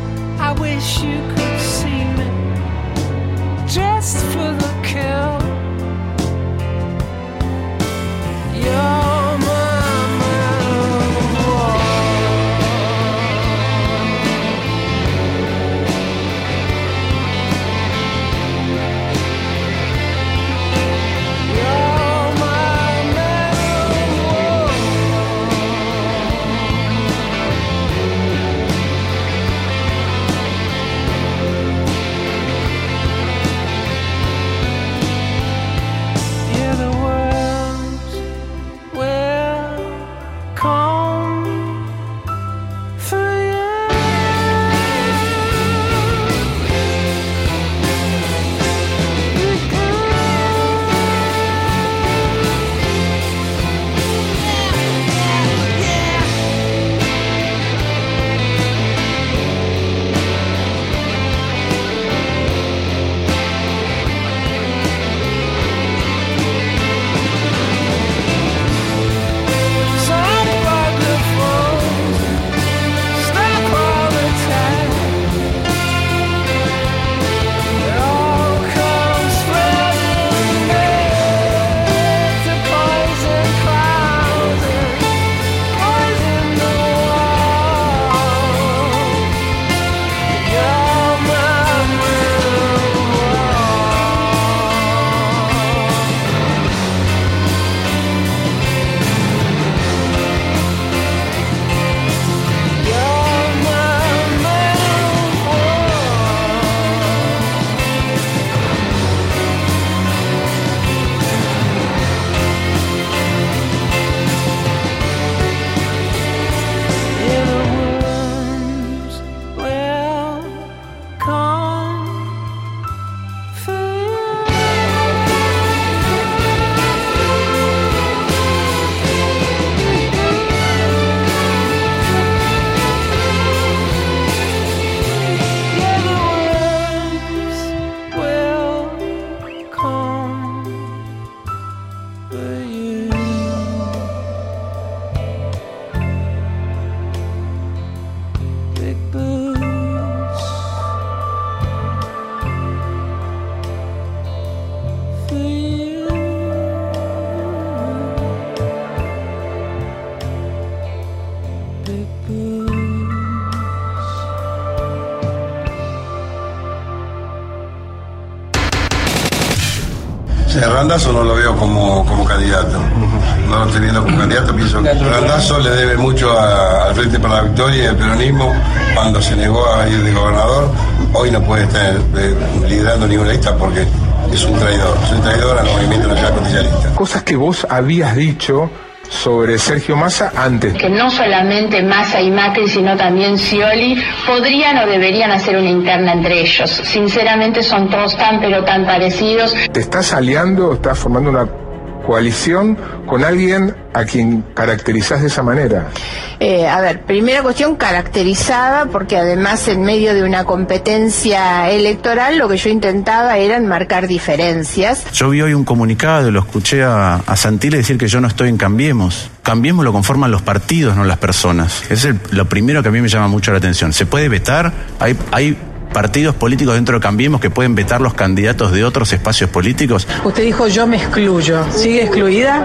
Sí, Randazzo no lo veo como, como candidato. No lo estoy viendo como candidato. Pienso que Randazzo le debe mucho a- al Frente para la Victoria y al peronismo cuando se negó a ir de gobernador. Hoy no puede estar eh, liderando ninguna lista porque es un traidor. Es un traidor al movimiento nacional constitucionalista. Cosas que vos habías dicho sobre Sergio Massa antes. Que no solamente Massa y Macri, sino también Scioli, podrían o deberían hacer una interna entre ellos. Sinceramente son todos tan pero tan parecidos. ¿Te estás aliando, estás formando una coalición con alguien a quien caracterizás de esa manera? Eh, a ver, primera cuestión caracterizada, porque además en medio de una competencia electoral lo que yo intentaba era enmarcar diferencias. Yo vi hoy un comunicado, lo escuché a, a Santilli decir que yo no estoy en Cambiemos. Cambiemos lo conforman los partidos, no las personas. Es el- lo primero que a mí me llama mucho la atención. ¿Se puede vetar? Hay, hay partidos políticos dentro de Cambiemos que pueden vetar los candidatos de otros espacios políticos. Usted dijo yo me excluyo. ¿Sigue excluida?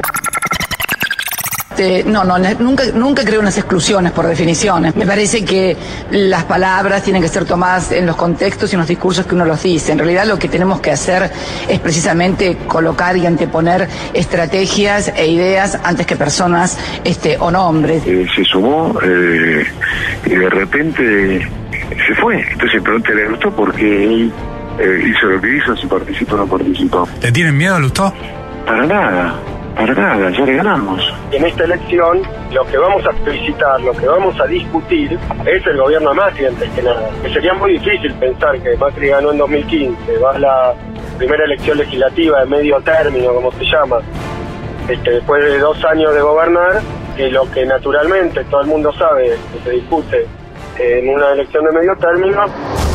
Este, no, no, ne- nunca, nunca creo en las exclusiones por definiciones. Me parece que las palabras tienen que ser tomadas en los contextos y en los discursos que uno los dice. En realidad lo que tenemos que hacer es precisamente colocar y anteponer estrategias e ideas antes que personas este, o nombres. Eh, se sumó eh, y de repente se fue. Entonces pronto le gustó porque él eh, hizo lo que hizo, si participó o no participó. ¿Le tienen miedo a Lustó? Para nada, para nada, ya le ganamos. En esta elección lo que vamos a explicitar, lo que vamos a discutir es el gobierno de Macri antes que nada. Que sería muy difícil pensar que Macri ganó en dos mil quince, va a la primera elección legislativa de medio término, como se llama, este, después de dos años de gobernar, que lo que naturalmente todo el mundo sabe que se discute en una elección de medio término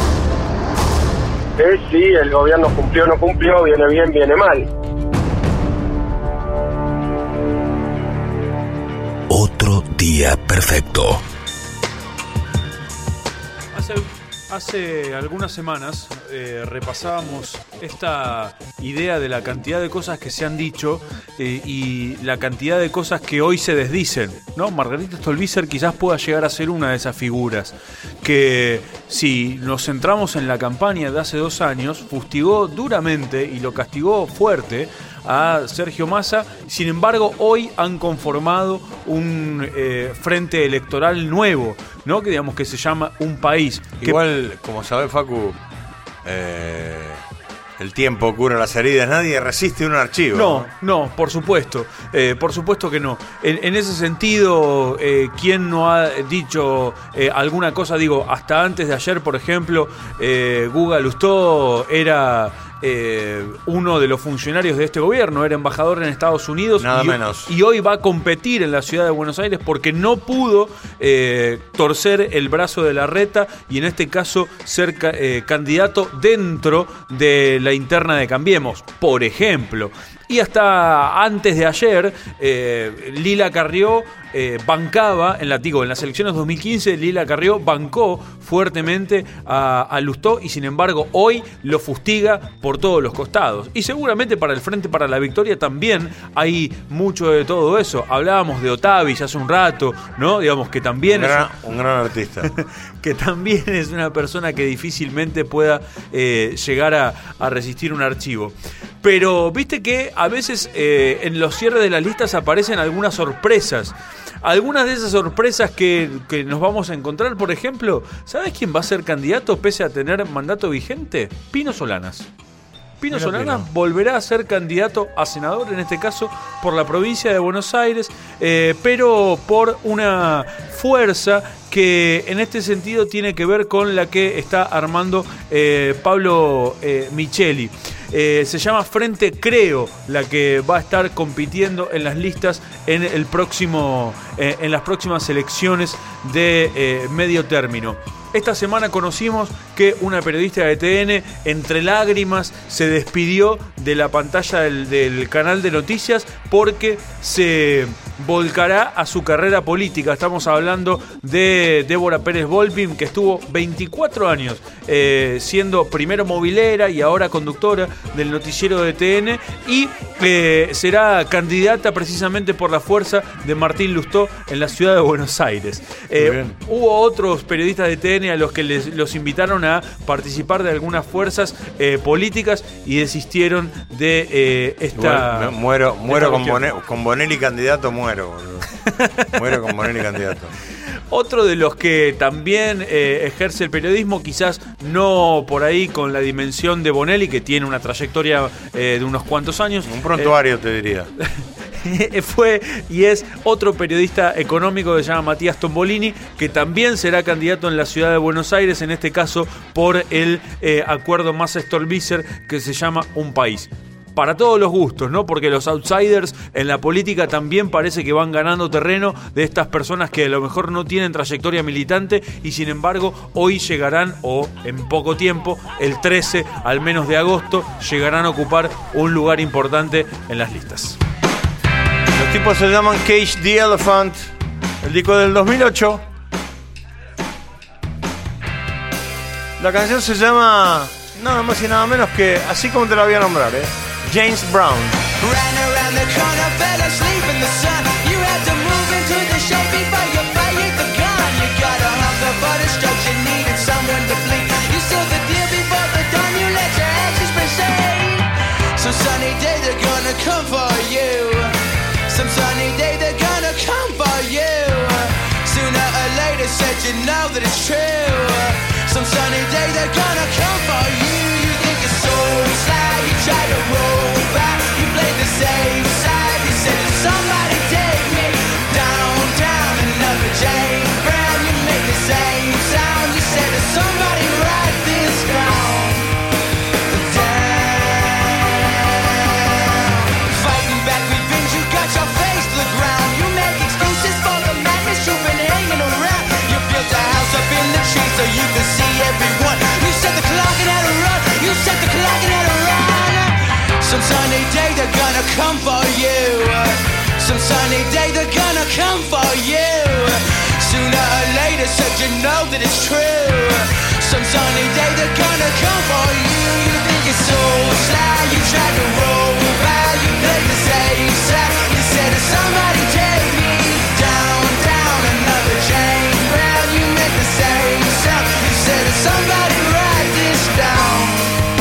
es si el gobierno cumplió o no cumplió, viene bien, viene mal. Otro día perfecto. Hace, hace algunas semanas eh, repasábamos esta idea de la cantidad de cosas que se han dicho eh, y la cantidad de cosas que hoy se desdicen, ¿no? Margarita Stolbizer quizás pueda llegar a ser una de esas figuras que, si nos centramos en la campaña de hace dos años, fustigó duramente y lo castigó fuerte a Sergio Massa. Sin embargo, hoy han conformado un eh, frente electoral nuevo, ¿no? Que digamos que se llama Un País. Igual, como sabe Facu, eh, el tiempo cura las heridas. Nadie resiste un archivo. No, no, por supuesto. Eh, por supuesto que no. En, en ese sentido, eh, ¿quién no ha dicho eh, alguna cosa? Digo, hasta antes de ayer, por ejemplo, eh, Guga Lustó era eh, uno de los funcionarios de este gobierno, era embajador en Estados Unidos. Nada y, menos. Y hoy va a competir en la ciudad de Buenos Aires porque no pudo eh, torcer el brazo de Larreta y en este caso ser ca- eh, candidato dentro de la interna de Cambiemos, por ejemplo. Y hasta antes de ayer, eh, Lila Carrió eh, bancaba, en la, digo, en las elecciones dos mil quince, Lila Carrió bancó fuertemente a, a Lustó y sin embargo hoy lo fustiga por todos los costados. Y seguramente para el Frente para la Victoria también hay mucho de todo eso. Hablábamos de Otavis hace un rato, ¿no? Digamos que también Un gran, es un gran artista. que también es una persona que difícilmente pueda eh, llegar a, a resistir un archivo. Pero viste que a veces eh, en los cierres de las listas aparecen algunas sorpresas. Algunas de esas sorpresas que, que nos vamos a encontrar, por ejemplo, ¿sabes quién va a ser candidato pese a tener mandato vigente? Pino Solanas. Pino Mira, Solanas Pino. volverá a ser candidato a senador, en este caso por la provincia de Buenos Aires, eh, pero por una fuerza que en este sentido tiene que ver con la que está armando eh, Pablo eh, Micheli. Eh, se llama Frente Creo, la que va a estar compitiendo en las listas en el próximo, eh, en las próximas elecciones de eh, medio término. Esta semana conocimos que una periodista de T N, entre lágrimas, se despidió de la pantalla del, del canal de noticias porque se volcará a su carrera política. Estamos hablando de Débora Pérez Volpin, que estuvo veinticuatro años eh, siendo primero movilera y ahora conductora del noticiero de T N, y eh, será candidata precisamente por la fuerza de Martín Lustó en la ciudad de Buenos Aires. Eh, hubo otros periodistas de T N a los que les, los invitaron a participar de algunas fuerzas eh, políticas y desistieron de eh, esta... Igual, me muero muero con, cuestión. Bone, con Bonelli candidato, muero, boludo. Muero con Bonelli candidato. Otro de los que también eh, ejerce el periodismo, quizás no por ahí con la dimensión de Bonelli, que tiene una trayectoria eh, de unos cuantos años. Un prontuario, eh, te diría. Fue y es otro periodista económico que se llama Matías Tombolini, que también será candidato en la ciudad de Buenos Aires, en este caso por el eh, acuerdo Massa-Stolbizer, que se llama Un País. Para todos los gustos, ¿no? Porque los outsiders en la política también parece que van ganando terreno de estas personas que a lo mejor no tienen trayectoria militante y sin embargo hoy llegarán, o en poco tiempo, el trece al menos de agosto, llegarán a ocupar un lugar importante en las listas. Los tipos se llaman Cage the Elephant, el disco del dos mil ocho. La canción se llama nada más y nada menos que así como te la voy a nombrar, ¿eh? James Brown. Ran around the corner, fell asleep in the sun. You had to move into the shade before you fired the gun. You got a hunger for destruction, needed someone to bleed. You saw the deal before the dawn, you let your actions proceed. Some sunny day they're gonna come for you. Some sunny day they're gonna come for you. Sooner or later, said you know that it's true. Some sunny day they're gonna come for you. You think it's so sad, you try to roll back. You play the same side. You said if somebody take me downtown, another James Brown. You make the same sound. You said if somebody write this down. Down. Fighting back revenge, you got your face to the ground. You make excuses for the madness you've been hanging around. You built a house up in the trees so you could see everyone. You set the clock and had a run. You set the clock and had a run. Some sunny day they're gonna come for you. Some sunny day they're gonna come for you. Sooner or later, said you know that it's true. Some sunny day they're gonna come for you. You think it's so sly, you tried to roll by. You played the same side. You said if somebody take me down, down, another James Brown. You make the same sound. You said if somebody write this down.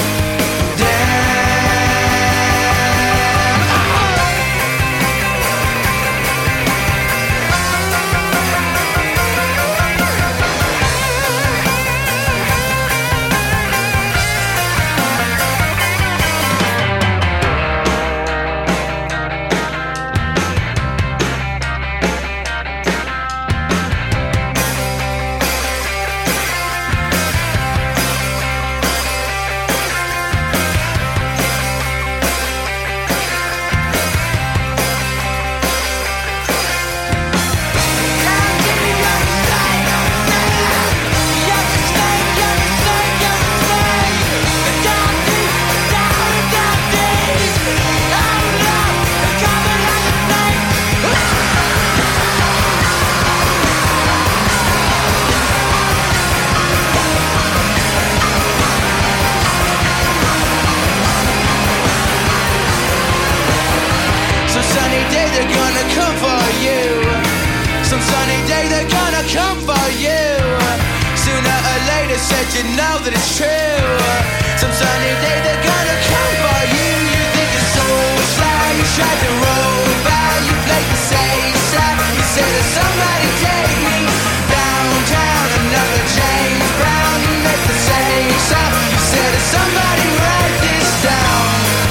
You know that it's true. Some sunny day they're gonna come for you. You think it's so sly. You tried to roll by. You played the same side. You said if somebody take me downtown, another James Brown. You make the same sound. You said if somebody write this down.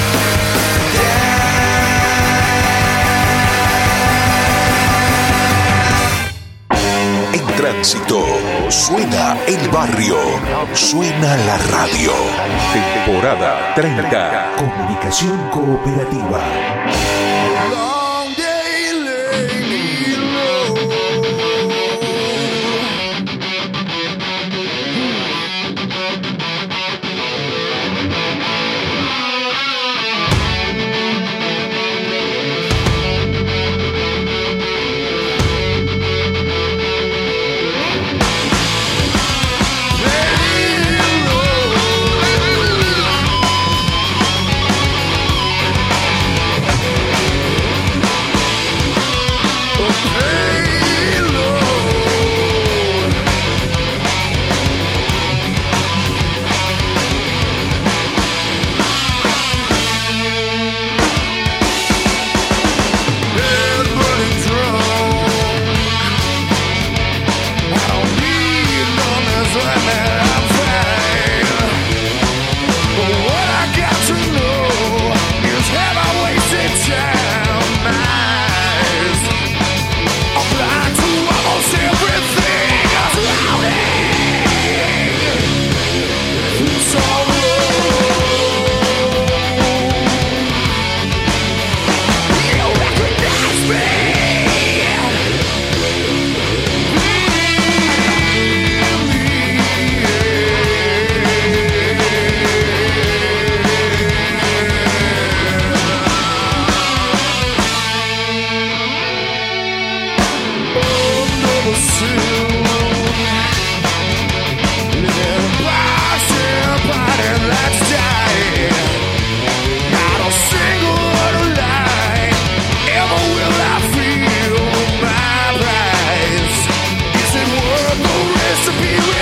En tránsito, suena el barrio, suena la radio. Temporada treinta, comunicación cooperativa.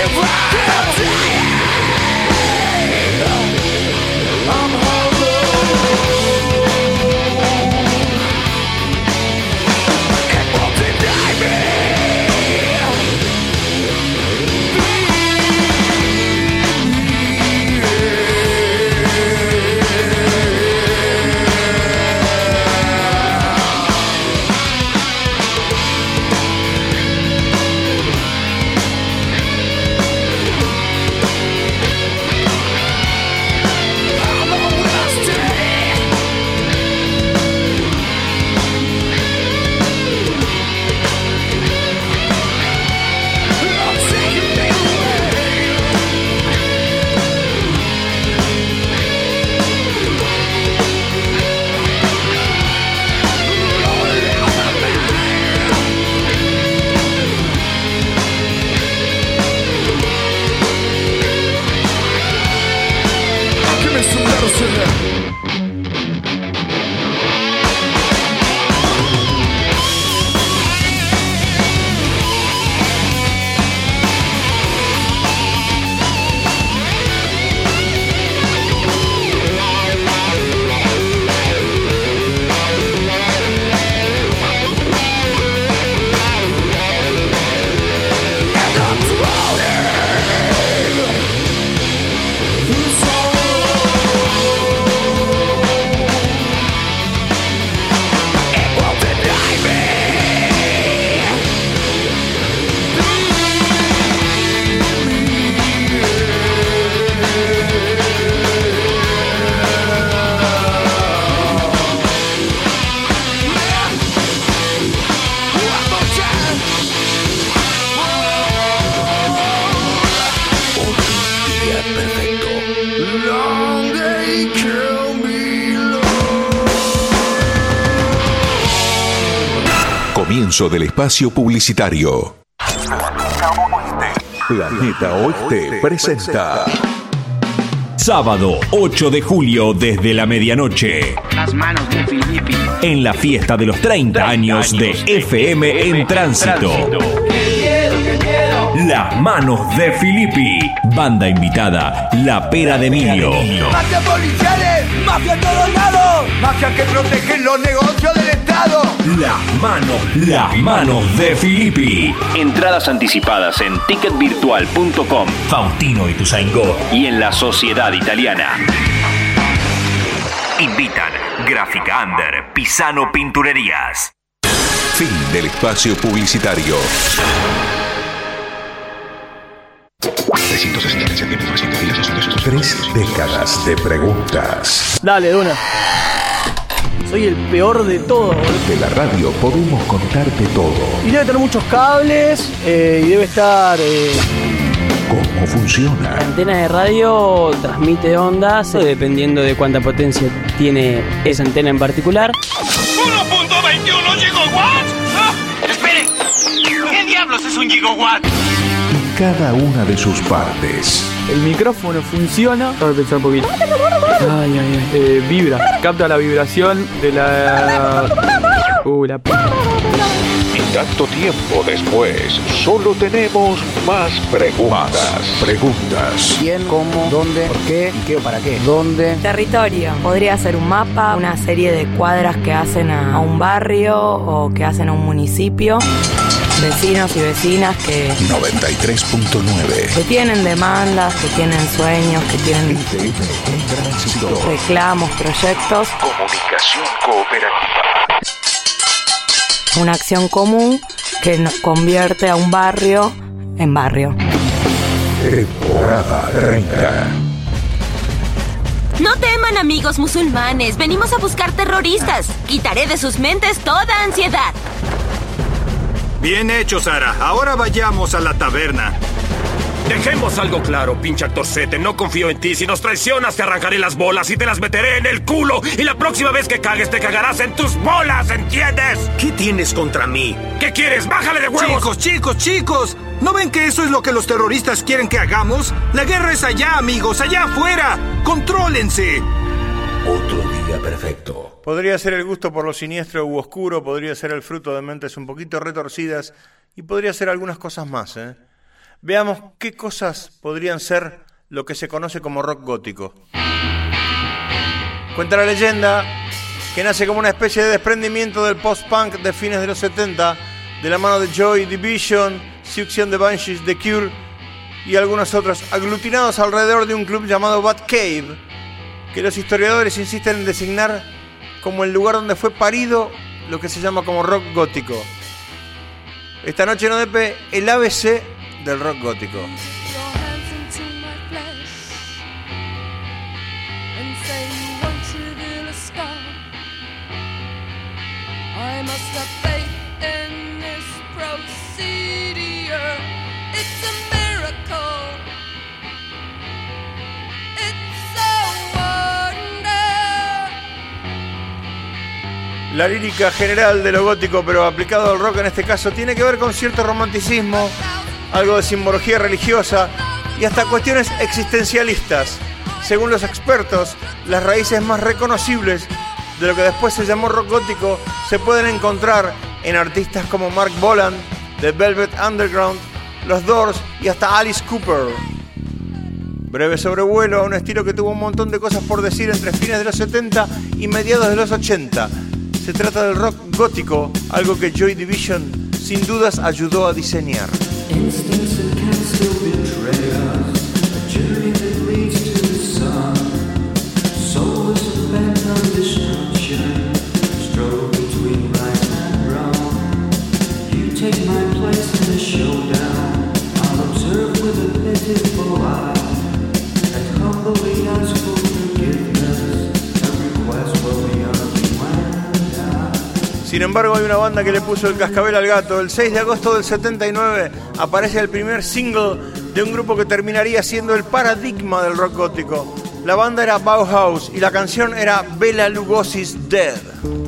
Comienzo del espacio publicitario. Planeta Oeste presenta Sábado ocho de julio desde la medianoche. Las manos de Filippi. En la fiesta de los treinta años de F M en Tránsito. Las manos de Filippi. Banda invitada, La Pera de Emilio. ¡Mafia policiales! ¡Mafia a todos lados! ¡Mafia que protege los negocios del Estado! Las manos, las manos de Filippi. Entradas anticipadas en ticket virtual punto com, Faustino Ituzaingó y en la Sociedad Italiana. Invitan Gráfica Under, Pisano Pinturerías. Fin del espacio publicitario. Tres décadas de preguntas. Dale, Duna. Soy el peor de todos. De la radio podemos contarte todo. Y debe tener muchos cables eh, y debe estar... Eh... ¿Cómo funciona? La antena de radio transmite ondas dependiendo de cuánta potencia tiene esa antena en particular. uno punto veintiuno gigawatts. ¡Ah! ¡Espere! ¿Qué diablos es un gigawatt? Y cada una de sus partes. El micrófono funciona. Voy a pensar un poquito. Ay, ay, ay. Eh, vibra. Capta la vibración de la... Uh, la... Y tanto tiempo después, solo tenemos más preguntas. Más preguntas. ¿Quién? ¿Cómo? ¿Dónde? ¿Por qué? ¿Y qué o para qué? ¿Dónde? Territorio. Podría ser un mapa, una serie de cuadras que hacen a, a un barrio o que hacen a un municipio. Vecinos y vecinas que... noventa y tres punto nueve. Que tienen demandas, que tienen sueños, que tienen reclamos, proyectos. Comunicación cooperativa. Una acción común que convierte a un barrio en barrio. Temporada treinta. No teman, amigos musulmanes. Venimos a buscar terroristas. Quitaré de sus mentes toda ansiedad. Bien hecho, Sara. Ahora vayamos a la taberna. Dejemos algo claro, pinche actorcete. No confío en ti. Si nos traicionas, te arrancaré las bolas y te las meteré en el culo. Y la próxima vez que cagues, te cagarás en tus bolas, ¿entiendes? ¿Qué tienes contra mí? ¿Qué quieres? ¡Bájale de huevos! Chicos, chicos, chicos. ¿No ven que eso es lo que los terroristas quieren que hagamos? La guerra es allá, amigos, allá afuera. ¡Contrólense! Otro día perfecto. Podría ser el gusto por lo siniestro u oscuro, podría ser el fruto de mentes un poquito retorcidas y podría ser algunas cosas más, ¿eh? Veamos qué cosas podrían ser lo que se conoce como rock gótico. Cuenta la leyenda que nace como una especie de desprendimiento del post-punk de fines de los setenta, de la mano de Joy Division, Siouxsie and the Banshees, The Cure y algunos otros, aglutinados alrededor de un club llamado Bat Cave, que los historiadores insisten en designar como el lugar donde fue parido lo que se llama como rock gótico. Esta noche en O D P, el A B C del rock gótico. I must have faith in this procedure. It's a miracle. It's a wonder. La lírica general de lo gótico, pero aplicado al rock en este caso, tiene que ver con cierto romanticismo, algo de simbología religiosa y hasta cuestiones existencialistas. Según los expertos, las raíces más reconocibles de lo que después se llamó rock gótico se pueden encontrar en artistas como Mark Bolan, The Velvet Underground, Los Doors y hasta Alice Cooper. Breve sobrevuelo a un estilo que tuvo un montón de cosas por decir entre fines de los setenta y mediados de los ochenta. Se trata del rock gótico, algo que Joy Division sin dudas ayudó a diseñar. Sin embargo, hay una banda que le puso el cascabel al gato. El seis de agosto del setenta y nueve aparece el primer single de un grupo que terminaría siendo el paradigma del rock gótico. La banda era Bauhaus y la canción era Bela Lugosi's Dead.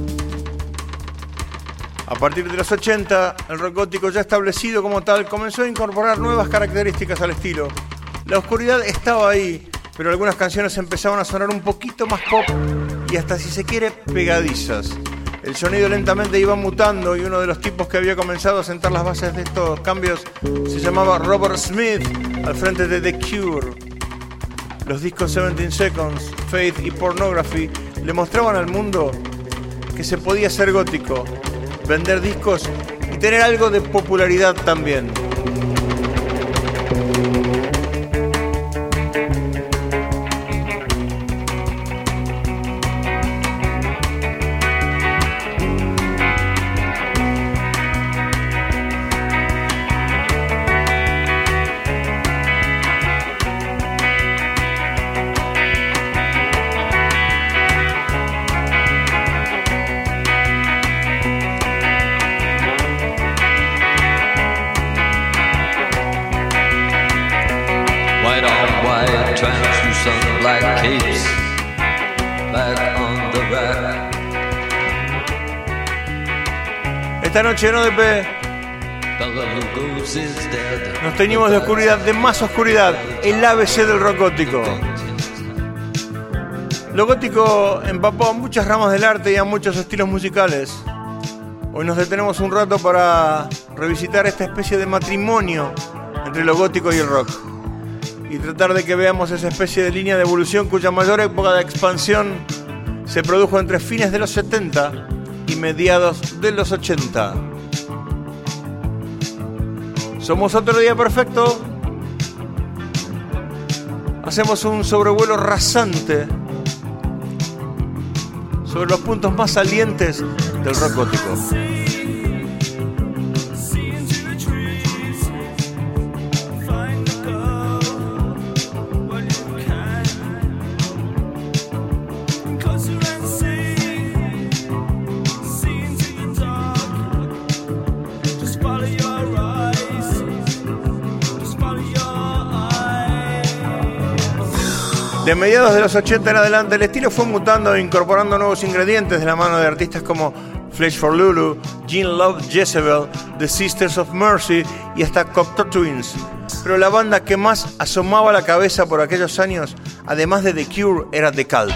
A partir de los ochenta, el rock gótico ya establecido como tal comenzó a incorporar nuevas características al estilo. La oscuridad estaba ahí, pero algunas canciones empezaban a sonar un poquito más pop y hasta, si se quiere, pegadizas. El sonido lentamente iba mutando y uno de los tipos que había comenzado a sentar las bases de estos cambios se llamaba Robert Smith, al frente de The Cure. Los discos seventeen Seconds, Faith y Pornography le mostraban al mundo que se podía ser gótico, vender discos y tener algo de popularidad también. Esta noche en O D P nos teñimos de oscuridad, de más oscuridad, el A B C del rock gótico. Lo gótico empapó a muchas ramas del arte y a muchos estilos musicales. Hoy nos detenemos un rato para revisitar esta especie de matrimonio entre lo gótico y el rock y tratar de que veamos esa especie de línea de evolución cuya mayor época de expansión se produjo entre fines de los setenta y mediados de los ochenta. Somos Otro Día Perfecto. Hacemos un sobrevuelo rasante sobre los puntos más salientes del rock gótico. De mediados de los ochenta en adelante, el estilo fue mutando e incorporando nuevos ingredientes de la mano de artistas como Flesh for Lulu, Gene Love Jezebel, The Sisters of Mercy y hasta Cocteau Twins. Pero la banda que más asomaba la cabeza por aquellos años, además de The Cure, era The Cult.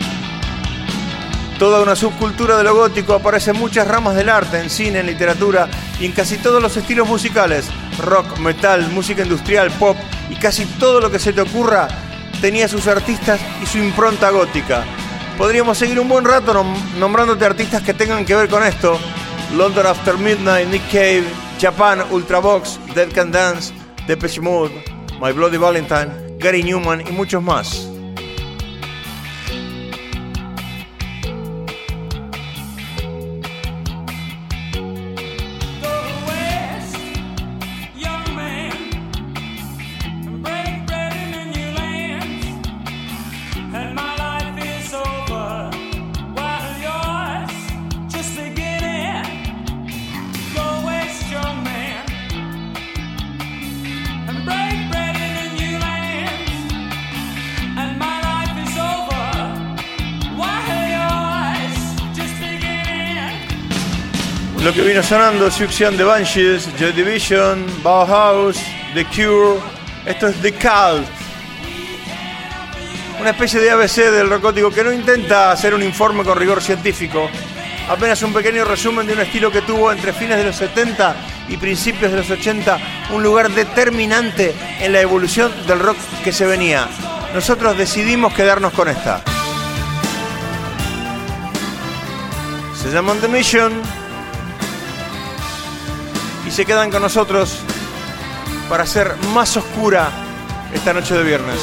Toda una subcultura de lo gótico aparece en muchas ramas del arte, en cine, en literatura y en casi todos los estilos musicales, rock, metal, música industrial, pop y casi todo lo que se te ocurra tenía sus artistas y su impronta gótica. Podríamos seguir un buen rato nom- nombrándote artistas que tengan que ver con esto. London After Midnight, Nick Cave, Japan, Ultravox, Dead Can Dance, Depeche Mode, My Bloody Valentine, Gary Newman y muchos más. Lo que vino sonando, Succión de Banshees, Joy Division, Bauhaus, The Cure. Esto es The Cult. Una especie de A B C del rock gótico que no intenta hacer un informe con rigor científico. Apenas un pequeño resumen de un estilo que tuvo entre fines de los setenta y principios de los ochenta un lugar determinante en la evolución del rock que se venía. Nosotros decidimos quedarnos con esta. Se llaman The Mission. Y se quedan con nosotros para hacer más oscura esta noche de viernes.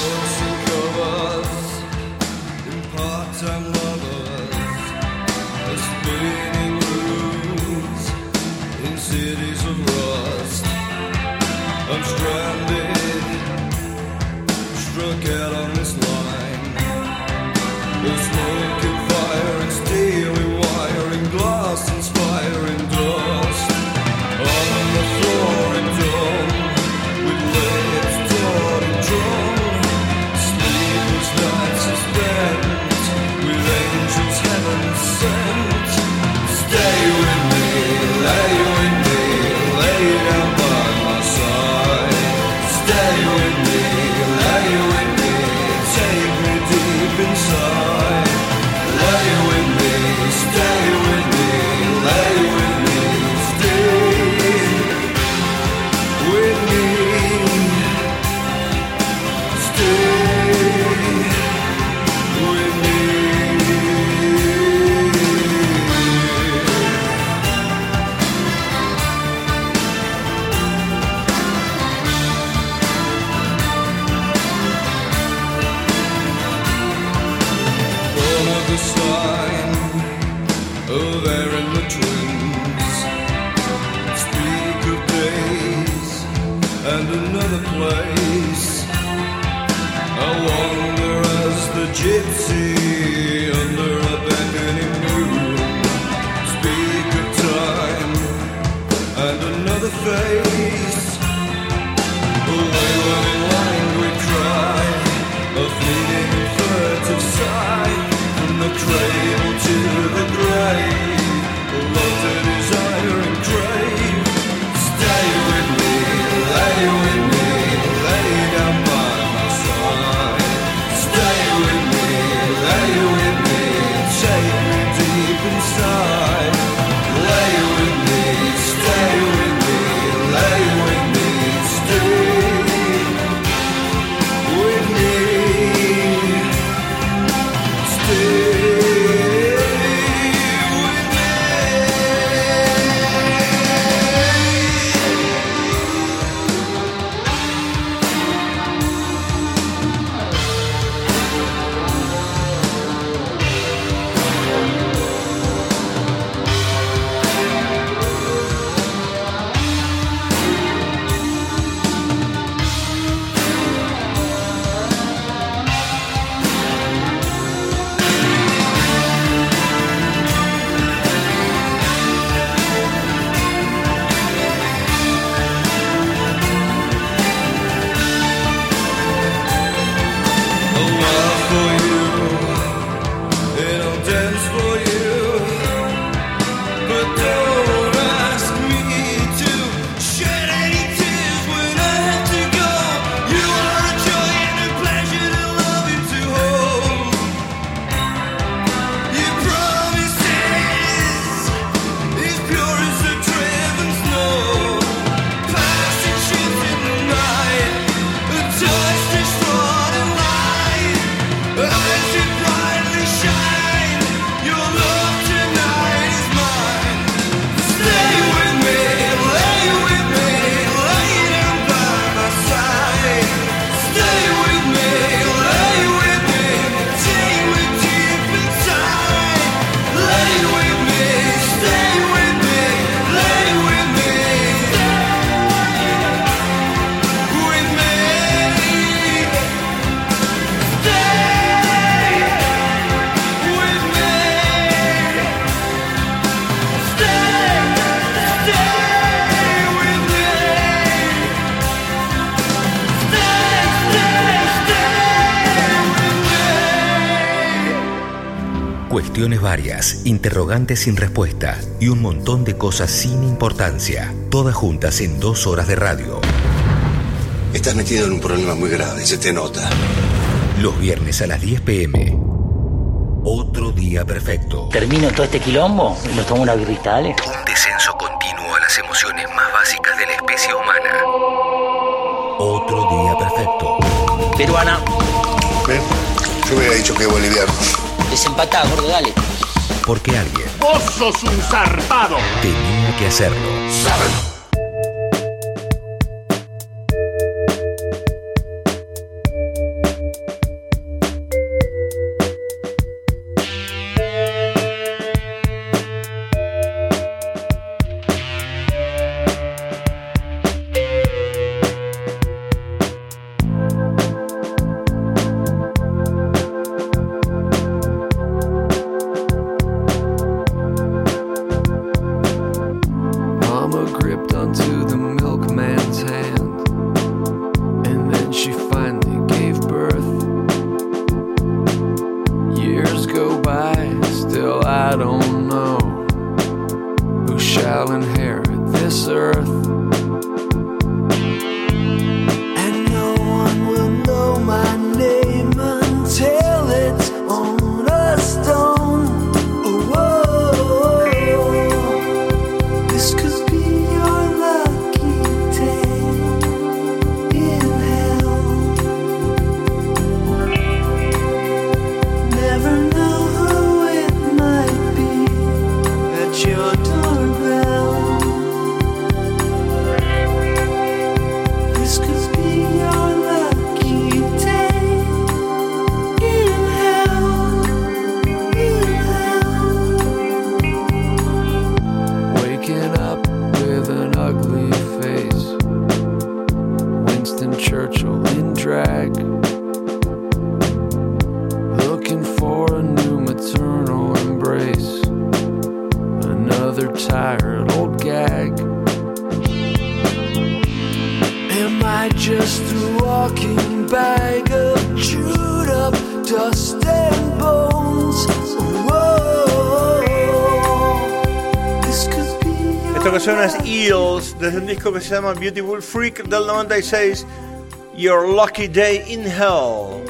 Inside, lay with me, stay with me, lay Cuestiones varias, interrogantes sin respuesta y un montón de cosas sin importancia. Todas juntas en dos horas de radio. Estás metido en un problema muy grave, se te nota. Los viernes a las diez pm. Otro día perfecto. Termino todo este quilombo y nos tomo una birrita, ¿vale? Un descenso continuo a las emociones más básicas de la especie humana. Otro día perfecto. Peruana. ¿Ven? Yo hubiera dicho que boliviano. Desempatá, gordo, dale. Porque alguien... ¡Vos sos un zarpado! Tenía que hacerlo. Desde un disco que se llama Beautiful Freak del noventa y seis, Your Lucky Day in Hell.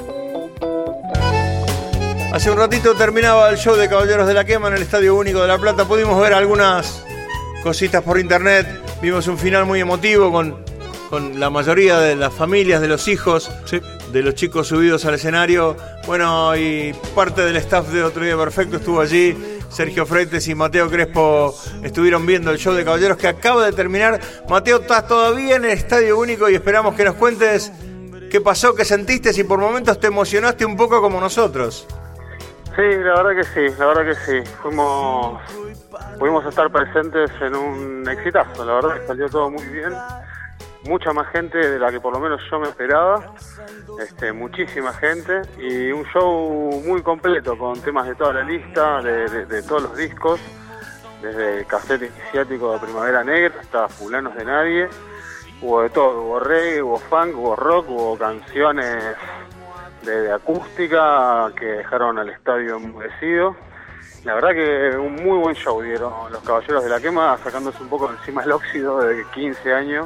Hace un ratito terminaba el show de Caballeros de la Quema en el Estadio Único de La Plata. Pudimos ver algunas cositas por internet. Vimos un final muy emotivo con, con la mayoría de las familias, de los hijos, sí, de los chicos subidos al escenario. Bueno, y parte del staff de Otro Día Perfecto estuvo allí. Sergio Freites y Mateo Crespo estuvieron viendo el show de Caballeros que acaba de terminar. Mateo, estás todavía en el Estadio Único y esperamos que nos cuentes qué pasó, qué sentiste, si por momentos te emocionaste un poco como nosotros. Sí, la verdad que sí, la verdad que sí. Fuimos, pudimos estar presentes en un exitazo, la verdad que salió todo muy bien. Mucha más gente de la que por lo menos yo me esperaba, este, muchísima gente, y un show muy completo con temas de toda la lista, de, de, de todos los discos, desde Cassette Iniciático de Primavera Negra hasta Fulanos de Nadie. Hubo de todo, hubo reggae, hubo funk, hubo rock, hubo canciones de, de acústica que dejaron al estadio enmudecido. La verdad que un muy buen show dieron los Caballeros de la Quema, sacándose un poco encima el óxido de quince años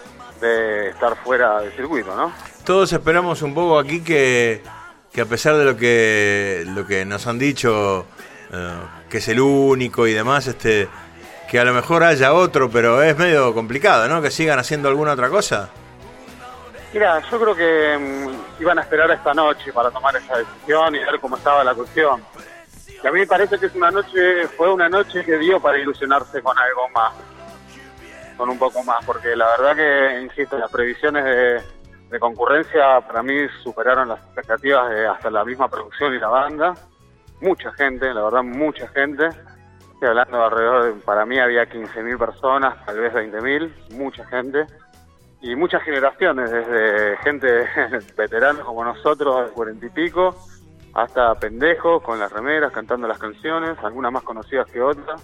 de estar fuera del circuito, ¿no? Todos esperamos un poco aquí que, que a pesar de lo que lo que nos han dicho, uh, que es el único y demás, este, que a lo mejor haya otro, pero es medio complicado, ¿no? Que sigan haciendo alguna otra cosa. Mira, yo creo que um, iban a esperar esta noche para tomar esa decisión y ver cómo estaba la cuestión. Y a mí me parece que es una noche, fue una noche que dio para ilusionarse con algo más, con un poco más, porque la verdad que, insisto, las previsiones de, de concurrencia para mí superaron las expectativas de hasta la misma producción y la banda. Mucha gente, la verdad, mucha gente. Estoy hablando de alrededor, de, para mí había quince mil personas, tal vez veinte mil, mucha gente. Y muchas generaciones, desde gente veteranos como nosotros, de cuarenta y pico, hasta pendejos con las remeras, cantando las canciones, algunas más conocidas que otras.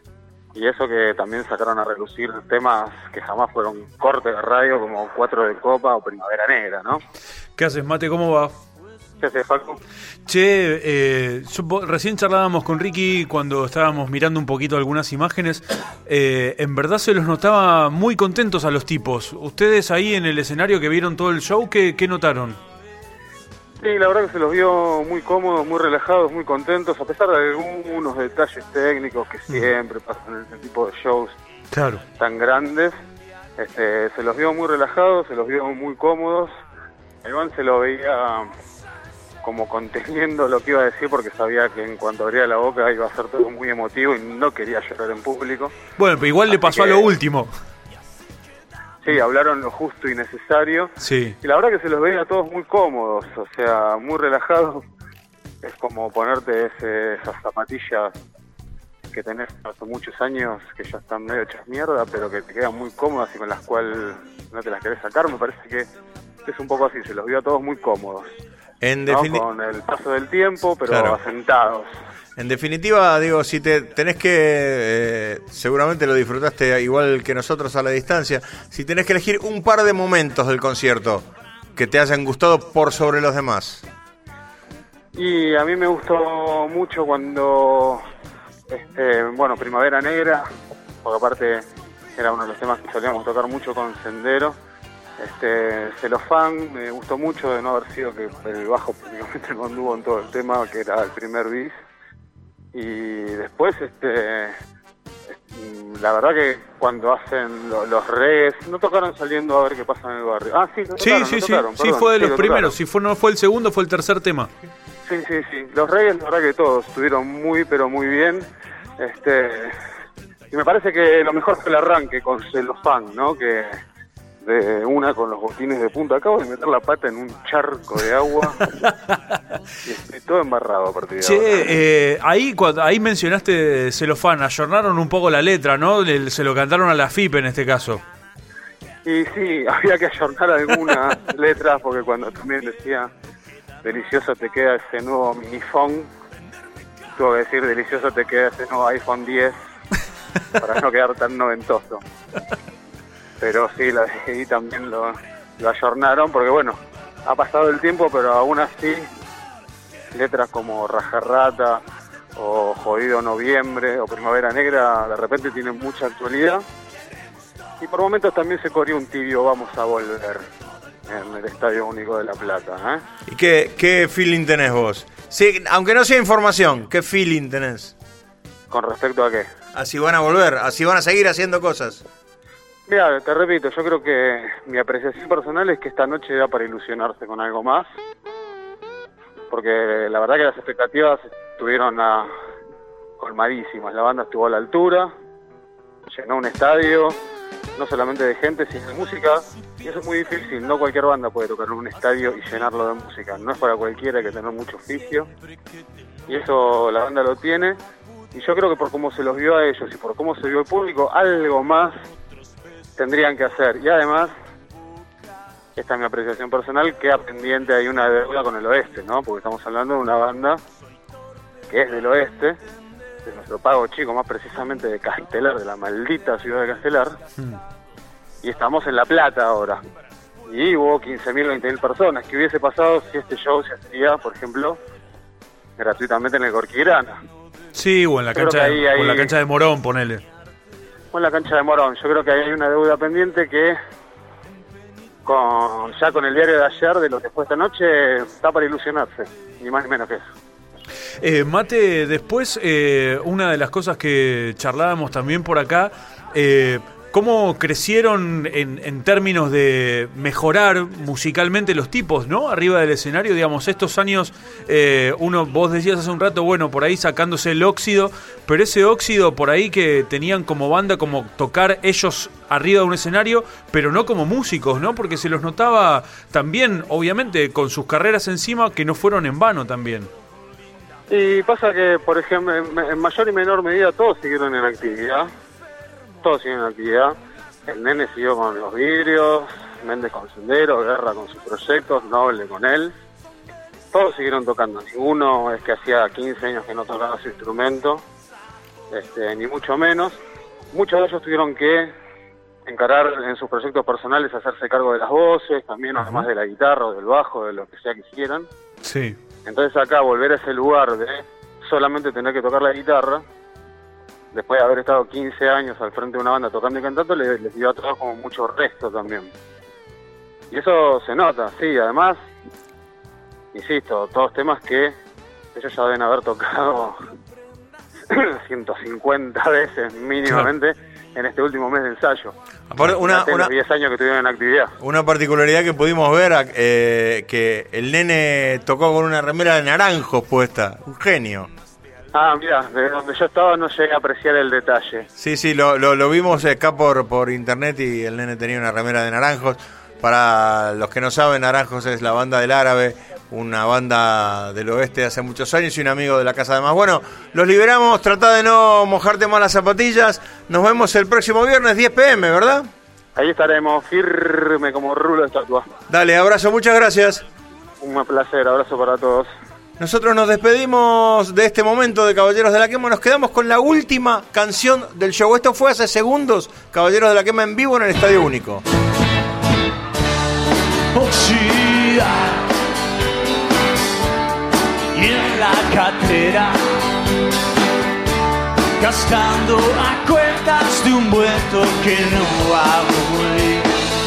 Y eso que también sacaron a relucir temas que jamás fueron corte de radio, como Cuatro de Copa o Primavera Negra, ¿no? ¿Qué haces, Mate? ¿Cómo va? ¿Qué haces, Facu? Che, eh, yo, recién charlábamos con Ricky cuando estábamos mirando un poquito algunas imágenes. Eh, en verdad se los notaba muy contentos a los tipos. Ustedes ahí en el escenario que vieron todo el show, ¿qué, qué notaron? Sí, la verdad que se los vio muy cómodos, muy relajados, muy contentos, a pesar de algunos detalles técnicos que siempre pasan en este tipo de shows claro. tan grandes. Este, se los vio muy relajados, se los vio muy cómodos. A Iván se lo veía como conteniendo lo que iba a decir porque sabía que en cuanto abría la boca iba a ser todo muy emotivo y no quería llorar en público. Bueno, pero igual le pasó que, a lo último. Sí, hablaron lo justo y necesario. Sí. Y la verdad que se los veía a todos muy cómodos, o sea, muy relajados. Es como ponerte ese, esas zapatillas que tenés hace muchos años que ya están medio hechas mierda, pero que te quedan muy cómodas y con las cuales no te las querés sacar. Me parece que es un poco así, se los vio a todos muy cómodos. En ¿no? defini- Con el paso del tiempo, pero Claro. asentados. En definitiva, digo, si te tenés que, eh, seguramente lo disfrutaste igual que nosotros a la distancia, si tenés que elegir un par de momentos del concierto que te hayan gustado por sobre los demás. Y a mí me gustó mucho cuando, este, bueno, Primavera Negra, porque aparte era uno de los temas que solíamos tocar mucho con Sendero. Este, Celofán, me gustó mucho de no haber sido que el bajo prácticamente no anduvo en todo el tema, que era el primer bis. Y después, este, la verdad que cuando hacen lo, los regs, no tocaron saliendo a ver qué pasa en el barrio. Ah, sí, lo Sí, tocaron, sí, lo sí, tocaron, sí, perdón, fue de sí, los lo primeros. tocaron. Si fue, no fue el segundo, fue el tercer tema. Sí, sí, sí. Los Reyes, la verdad que todos estuvieron muy, pero muy bien. Este, y me parece que lo mejor fue el arranque con Celofán, ¿no? Que de una con los botines de punta. Acabo de meter la pata en un charco de agua y estoy todo embarrado a partir de ahora. Che, eh, ahí, cuando, ahí mencionaste Celofán, ayornaron un poco la letra, ¿no? Le- se lo cantaron a la F I P en este caso. Y sí, había que ayornar algunas letras porque cuando también decía delicioso te queda ese nuevo minifón, tuvo que decir delicioso te queda ese nuevo iPhone diez para no quedar tan noventoso. Pero sí, la D J I también lo, lo ayornaron porque bueno, ha pasado el tiempo, pero aún así letras como Rajarrata o Jodido Noviembre o Primavera Negra de repente tienen mucha actualidad. Y por momentos también se corrió un tibio vamos a volver en el Estadio Único de La Plata. ¿eh? ¿Y qué, qué feeling tenés vos? Sí, aunque no sea información, ¿qué feeling tenés? ¿Con respecto a qué? Así van a volver, así van a seguir haciendo cosas. Mira, te repito, yo creo que mi apreciación personal es que esta noche da para ilusionarse con algo más. Porque la verdad que las expectativas estuvieron a, colmadísimas. La banda estuvo a la altura, llenó un estadio, no solamente de gente, sino de música. Y eso es muy difícil, no cualquier banda puede tocar en un estadio y llenarlo de música. No es para cualquiera, hay que tener mucho oficio. Y eso la banda lo tiene. Y yo creo que por cómo se los vio a ellos y por cómo se vio el público, algo más tendrían que hacer. Y además, esta es mi apreciación personal, queda pendiente hay una deuda con el oeste, ¿no? Porque estamos hablando de una banda que es del oeste, de nuestro pago chico, más precisamente de Castelar, de la maldita ciudad de Castelar. Mm. Y estamos en La Plata ahora. Y hubo quince mil, veinte mil personas. ¿Qué hubiese pasado si este show se hacía, por ejemplo, gratuitamente en el Corquirana? Sí, o en la Yo creo cancha, que de, ahí- o en la ahí- cancha de Morón, ponele. O en la cancha de Morón. Yo creo que ahí hay una deuda pendiente que con ya con el diario de ayer de lo que fue esta noche está para ilusionarse, ni más ni menos que eso. Eh, Mate, después eh, una de las cosas que charlábamos también por acá, eh, cómo crecieron en, en términos de mejorar musicalmente los tipos, ¿no? Arriba del escenario, digamos, estos años, eh, uno, vos decías hace un rato, bueno, por ahí sacándose el óxido, pero ese óxido por ahí que tenían como banda, como tocar ellos arriba de un escenario, pero no como músicos, ¿no? Porque se los notaba también, obviamente, con sus carreras encima, que no fueron en vano también. Y pasa que, por ejemplo, en, en mayor y menor medida todos siguieron en actividad. Todos siguen en actividad. El Nene siguió con los vidrios, Méndez con Sendero, Guerra con sus proyectos, Noble con él. Todos siguieron tocando. Ninguno es que hacía quince años que no tocaba su instrumento, este, ni mucho menos. Muchos de ellos tuvieron que encarar en sus proyectos personales, hacerse cargo de las voces, también uh-huh. además de la guitarra o del bajo, de lo que sea que quieran. Sí. Entonces acá volver a ese lugar de solamente tener que tocar la guitarra, después de haber estado quince años al frente de una banda tocando y cantando, les, les dio a todos como mucho resto también. Y eso se nota, sí, además, insisto, todos temas que ellos ya deben haber tocado ciento cincuenta veces mínimamente claro. en este último mes de ensayo. Aparte, una, una, los diez años que estuvieron en actividad. Una particularidad que pudimos ver, eh, que el nene tocó con una remera de naranjos puesta, un genio. Ah, mira, de donde yo estaba no llegué a apreciar el detalle. Sí, sí, lo, lo, lo vimos acá por, por internet y el nene tenía una remera de naranjos. Para los que no saben, Naranjos es la banda del Árabe, una banda del oeste de hace muchos años y un amigo de la casa de más. Bueno, los liberamos, trata de no mojarte más las zapatillas. Nos vemos el próximo viernes, diez pm, ¿verdad? Ahí estaremos, firme como rulo de estatua. Dale, abrazo, muchas gracias. Un placer, abrazo para todos. Nosotros nos despedimos de este momento de Caballeros de la Quema. Nos quedamos con la última canción del show. Esto fue hace segundos, Caballeros de la Quema en vivo en el Estadio Único. Oxidar y en la cartera, gastando a cuentas de un vuelto que no va a morir.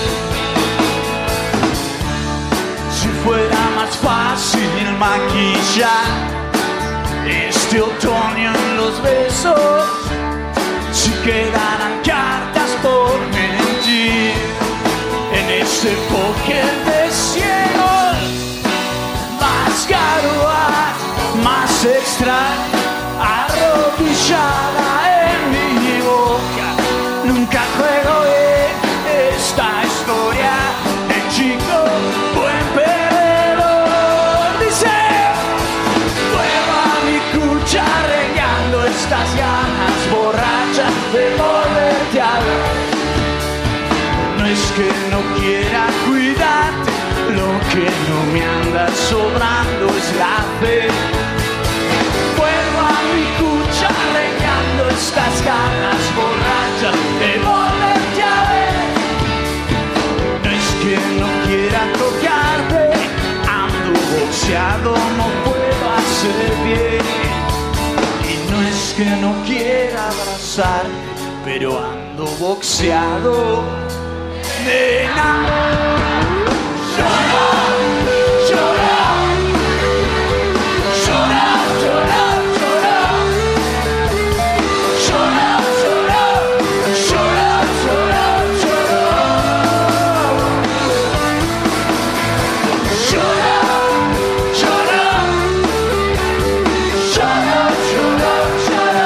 Si fuera más fácil maquillar este otoño en los besos, si quedaran cartas por mentir en ese póker de ciegos, más garoa, más extraña, arrodillada en mi boca. Nunca juego en esta historia, el chico buen perdedor. Dice, vuelvo a mi cucha regando estas ganas borrachas de volverte a ver. No es que no quiera cuidarte, lo que no me anda sobrando es la fe. Vuelvo a mi cucha regando estas ganas borrachas de volverte a ver. No es que no quiera tocarte, ando boxeado, no puedo hacer bien. Y no es que no quiera abrazar, pero ando boxeado. Nena, llora, llora, llora, llora, llora, llora, llora, llora, llora, llora, llora, llora, llora, llora,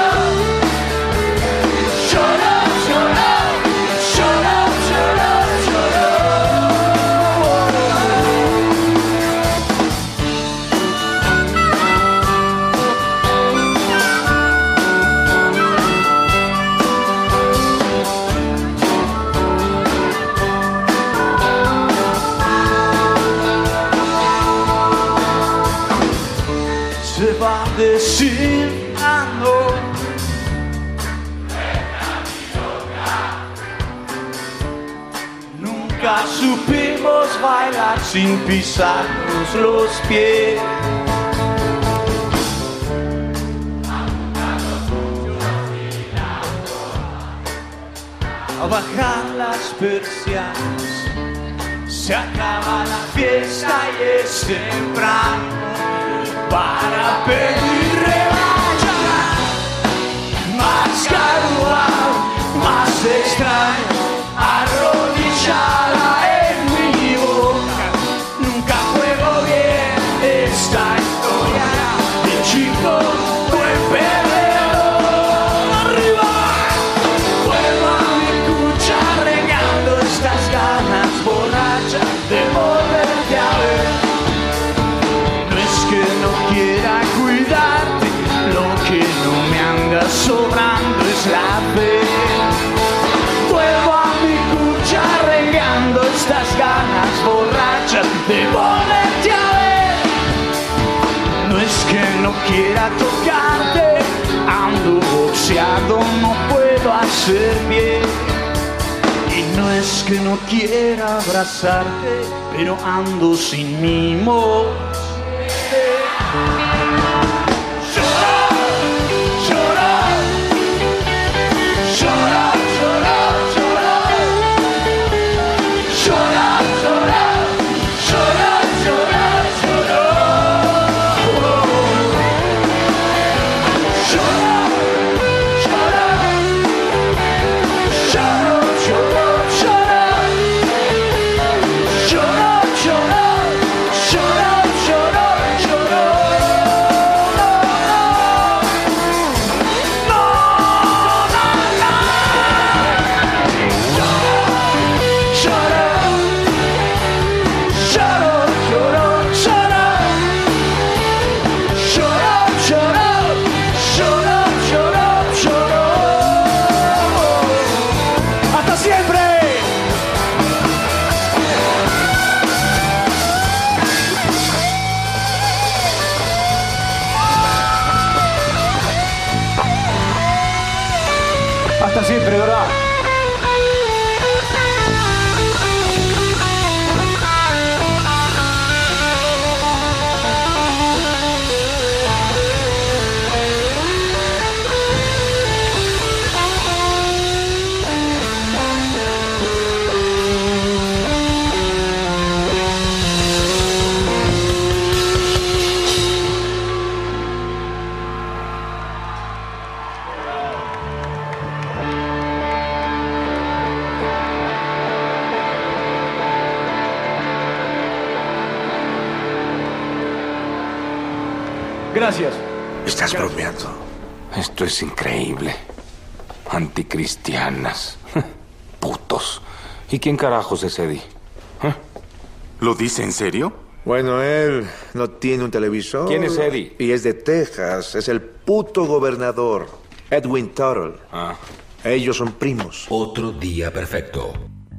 se va descifrando. Nunca supimos bailar sin pisarnos los pies. A bajar las persianas, se acaba la fiesta y es temprano para pedir revancha. Más garoa, más extraño, arrodillada en mi boca. Nunca juego bien esta historia de chico buen perdedor. Arriba, vuelvo a mi cucha regando estas ganas borrachas de volverte a ver. No es que no quiera cuidarte, lo que no me anda sobrando es la fe. Vuelvo a mi cucha regando estas ganas borrachas de volverte a ver. No es que no quiera tocarte, ando boxeado, no puedo hacer bien. Y No es que no quiera abrazarte, pero ando sin mimos. Siempre, ¿verdad? Gracias. Estás bromeando. Esto es increíble. Anticristianas. Putos. ¿Y quién carajos es Eddie? ¿Eh? ¿Lo dice en serio? Bueno, él no tiene un televisor. ¿Quién es Eddie? Y es de Texas. Es el puto gobernador, Edwin Tuttle. Ah. Ellos son primos. Otro día perfecto.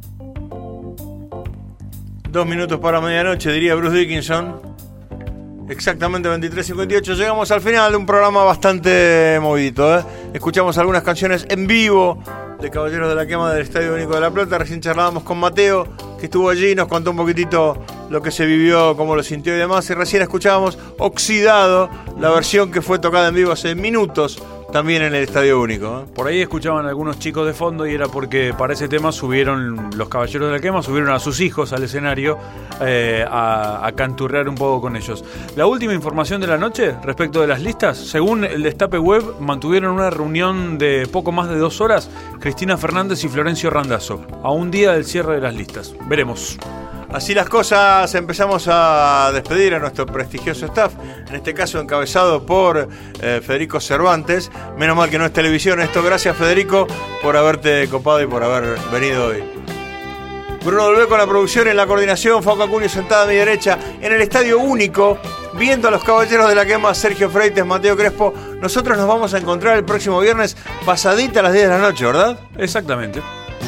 Dos minutos para medianoche, diría Bruce Dickinson. Exactamente veintitrés cincuenta y ocho. Llegamos al final de un programa bastante movidito, ¿eh? Escuchamos algunas canciones en vivo de Caballeros de la Quema del Estadio Único de La Plata. Recién charlábamos con Mateo, que estuvo allí, nos contó un poquitito lo que se vivió, cómo lo sintió y demás. Y recién escuchábamos Oxidado, la versión que fue tocada en vivo hace minutos, también en el Estadio Único, ¿eh? Por ahí escuchaban algunos chicos de fondo y era porque para ese tema subieron los Caballeros de la Quema, subieron a sus hijos al escenario eh, a, a canturrear un poco con ellos. La última información de la noche respecto de las listas, según el Destape Web, mantuvieron una reunión de poco más de dos horas Cristina Fernández y Florencio Randazzo, a un día del cierre de las listas. Veremos. Así las cosas, empezamos a despedir a nuestro prestigioso staff, en este caso encabezado por eh, Federico Cervantes. Menos mal que no es televisión esto. Gracias, Federico, por haberte copado y por haber venido hoy. Bruno Dolvé con la producción, en la coordinación, Fauca Acuña sentada a mi derecha, en el Estadio Único, viendo a los Caballeros de la Quema, Sergio Freites, Mateo Crespo. Nosotros nos vamos a encontrar el próximo viernes, pasadita a las diez de la noche, ¿verdad? Exactamente.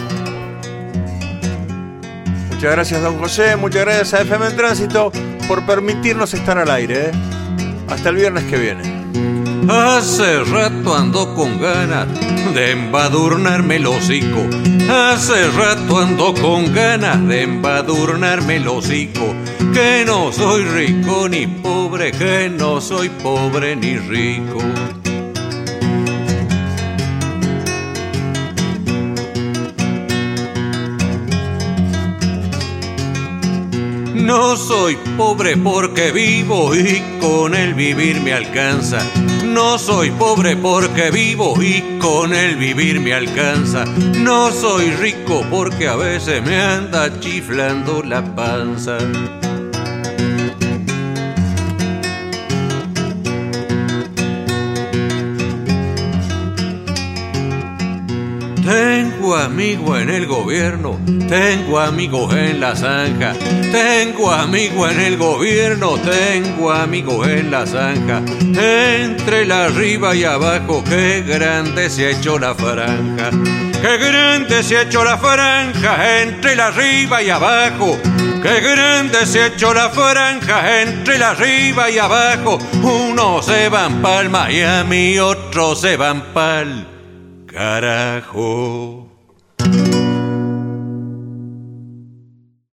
Muchas gracias, don José. Muchas gracias a F M en Tránsito por permitirnos estar al aire, ¿eh? Hasta el viernes que viene. Hace rato ando con ganas de embadurnarme el hocico. Hace rato ando con ganas de embadurnarme el hocico. Que no soy rico ni pobre, que no soy pobre ni rico. No soy pobre porque vivo y con el vivir me alcanza. No soy pobre porque vivo y con el vivir me alcanza. No soy rico porque a veces me anda chiflando la panza. Tengo amigos en el gobierno, tengo amigos en la zanja, tengo amigos en el gobierno, tengo amigos en la zanja. Entre la arriba y abajo, qué grande se ha hecho la franja. Qué grande se ha hecho la franja entre la arriba y abajo. Qué grande se ha hecho la franja entre la arriba y abajo. Unos se van pa'l Miami, otros se van pa'l carajo.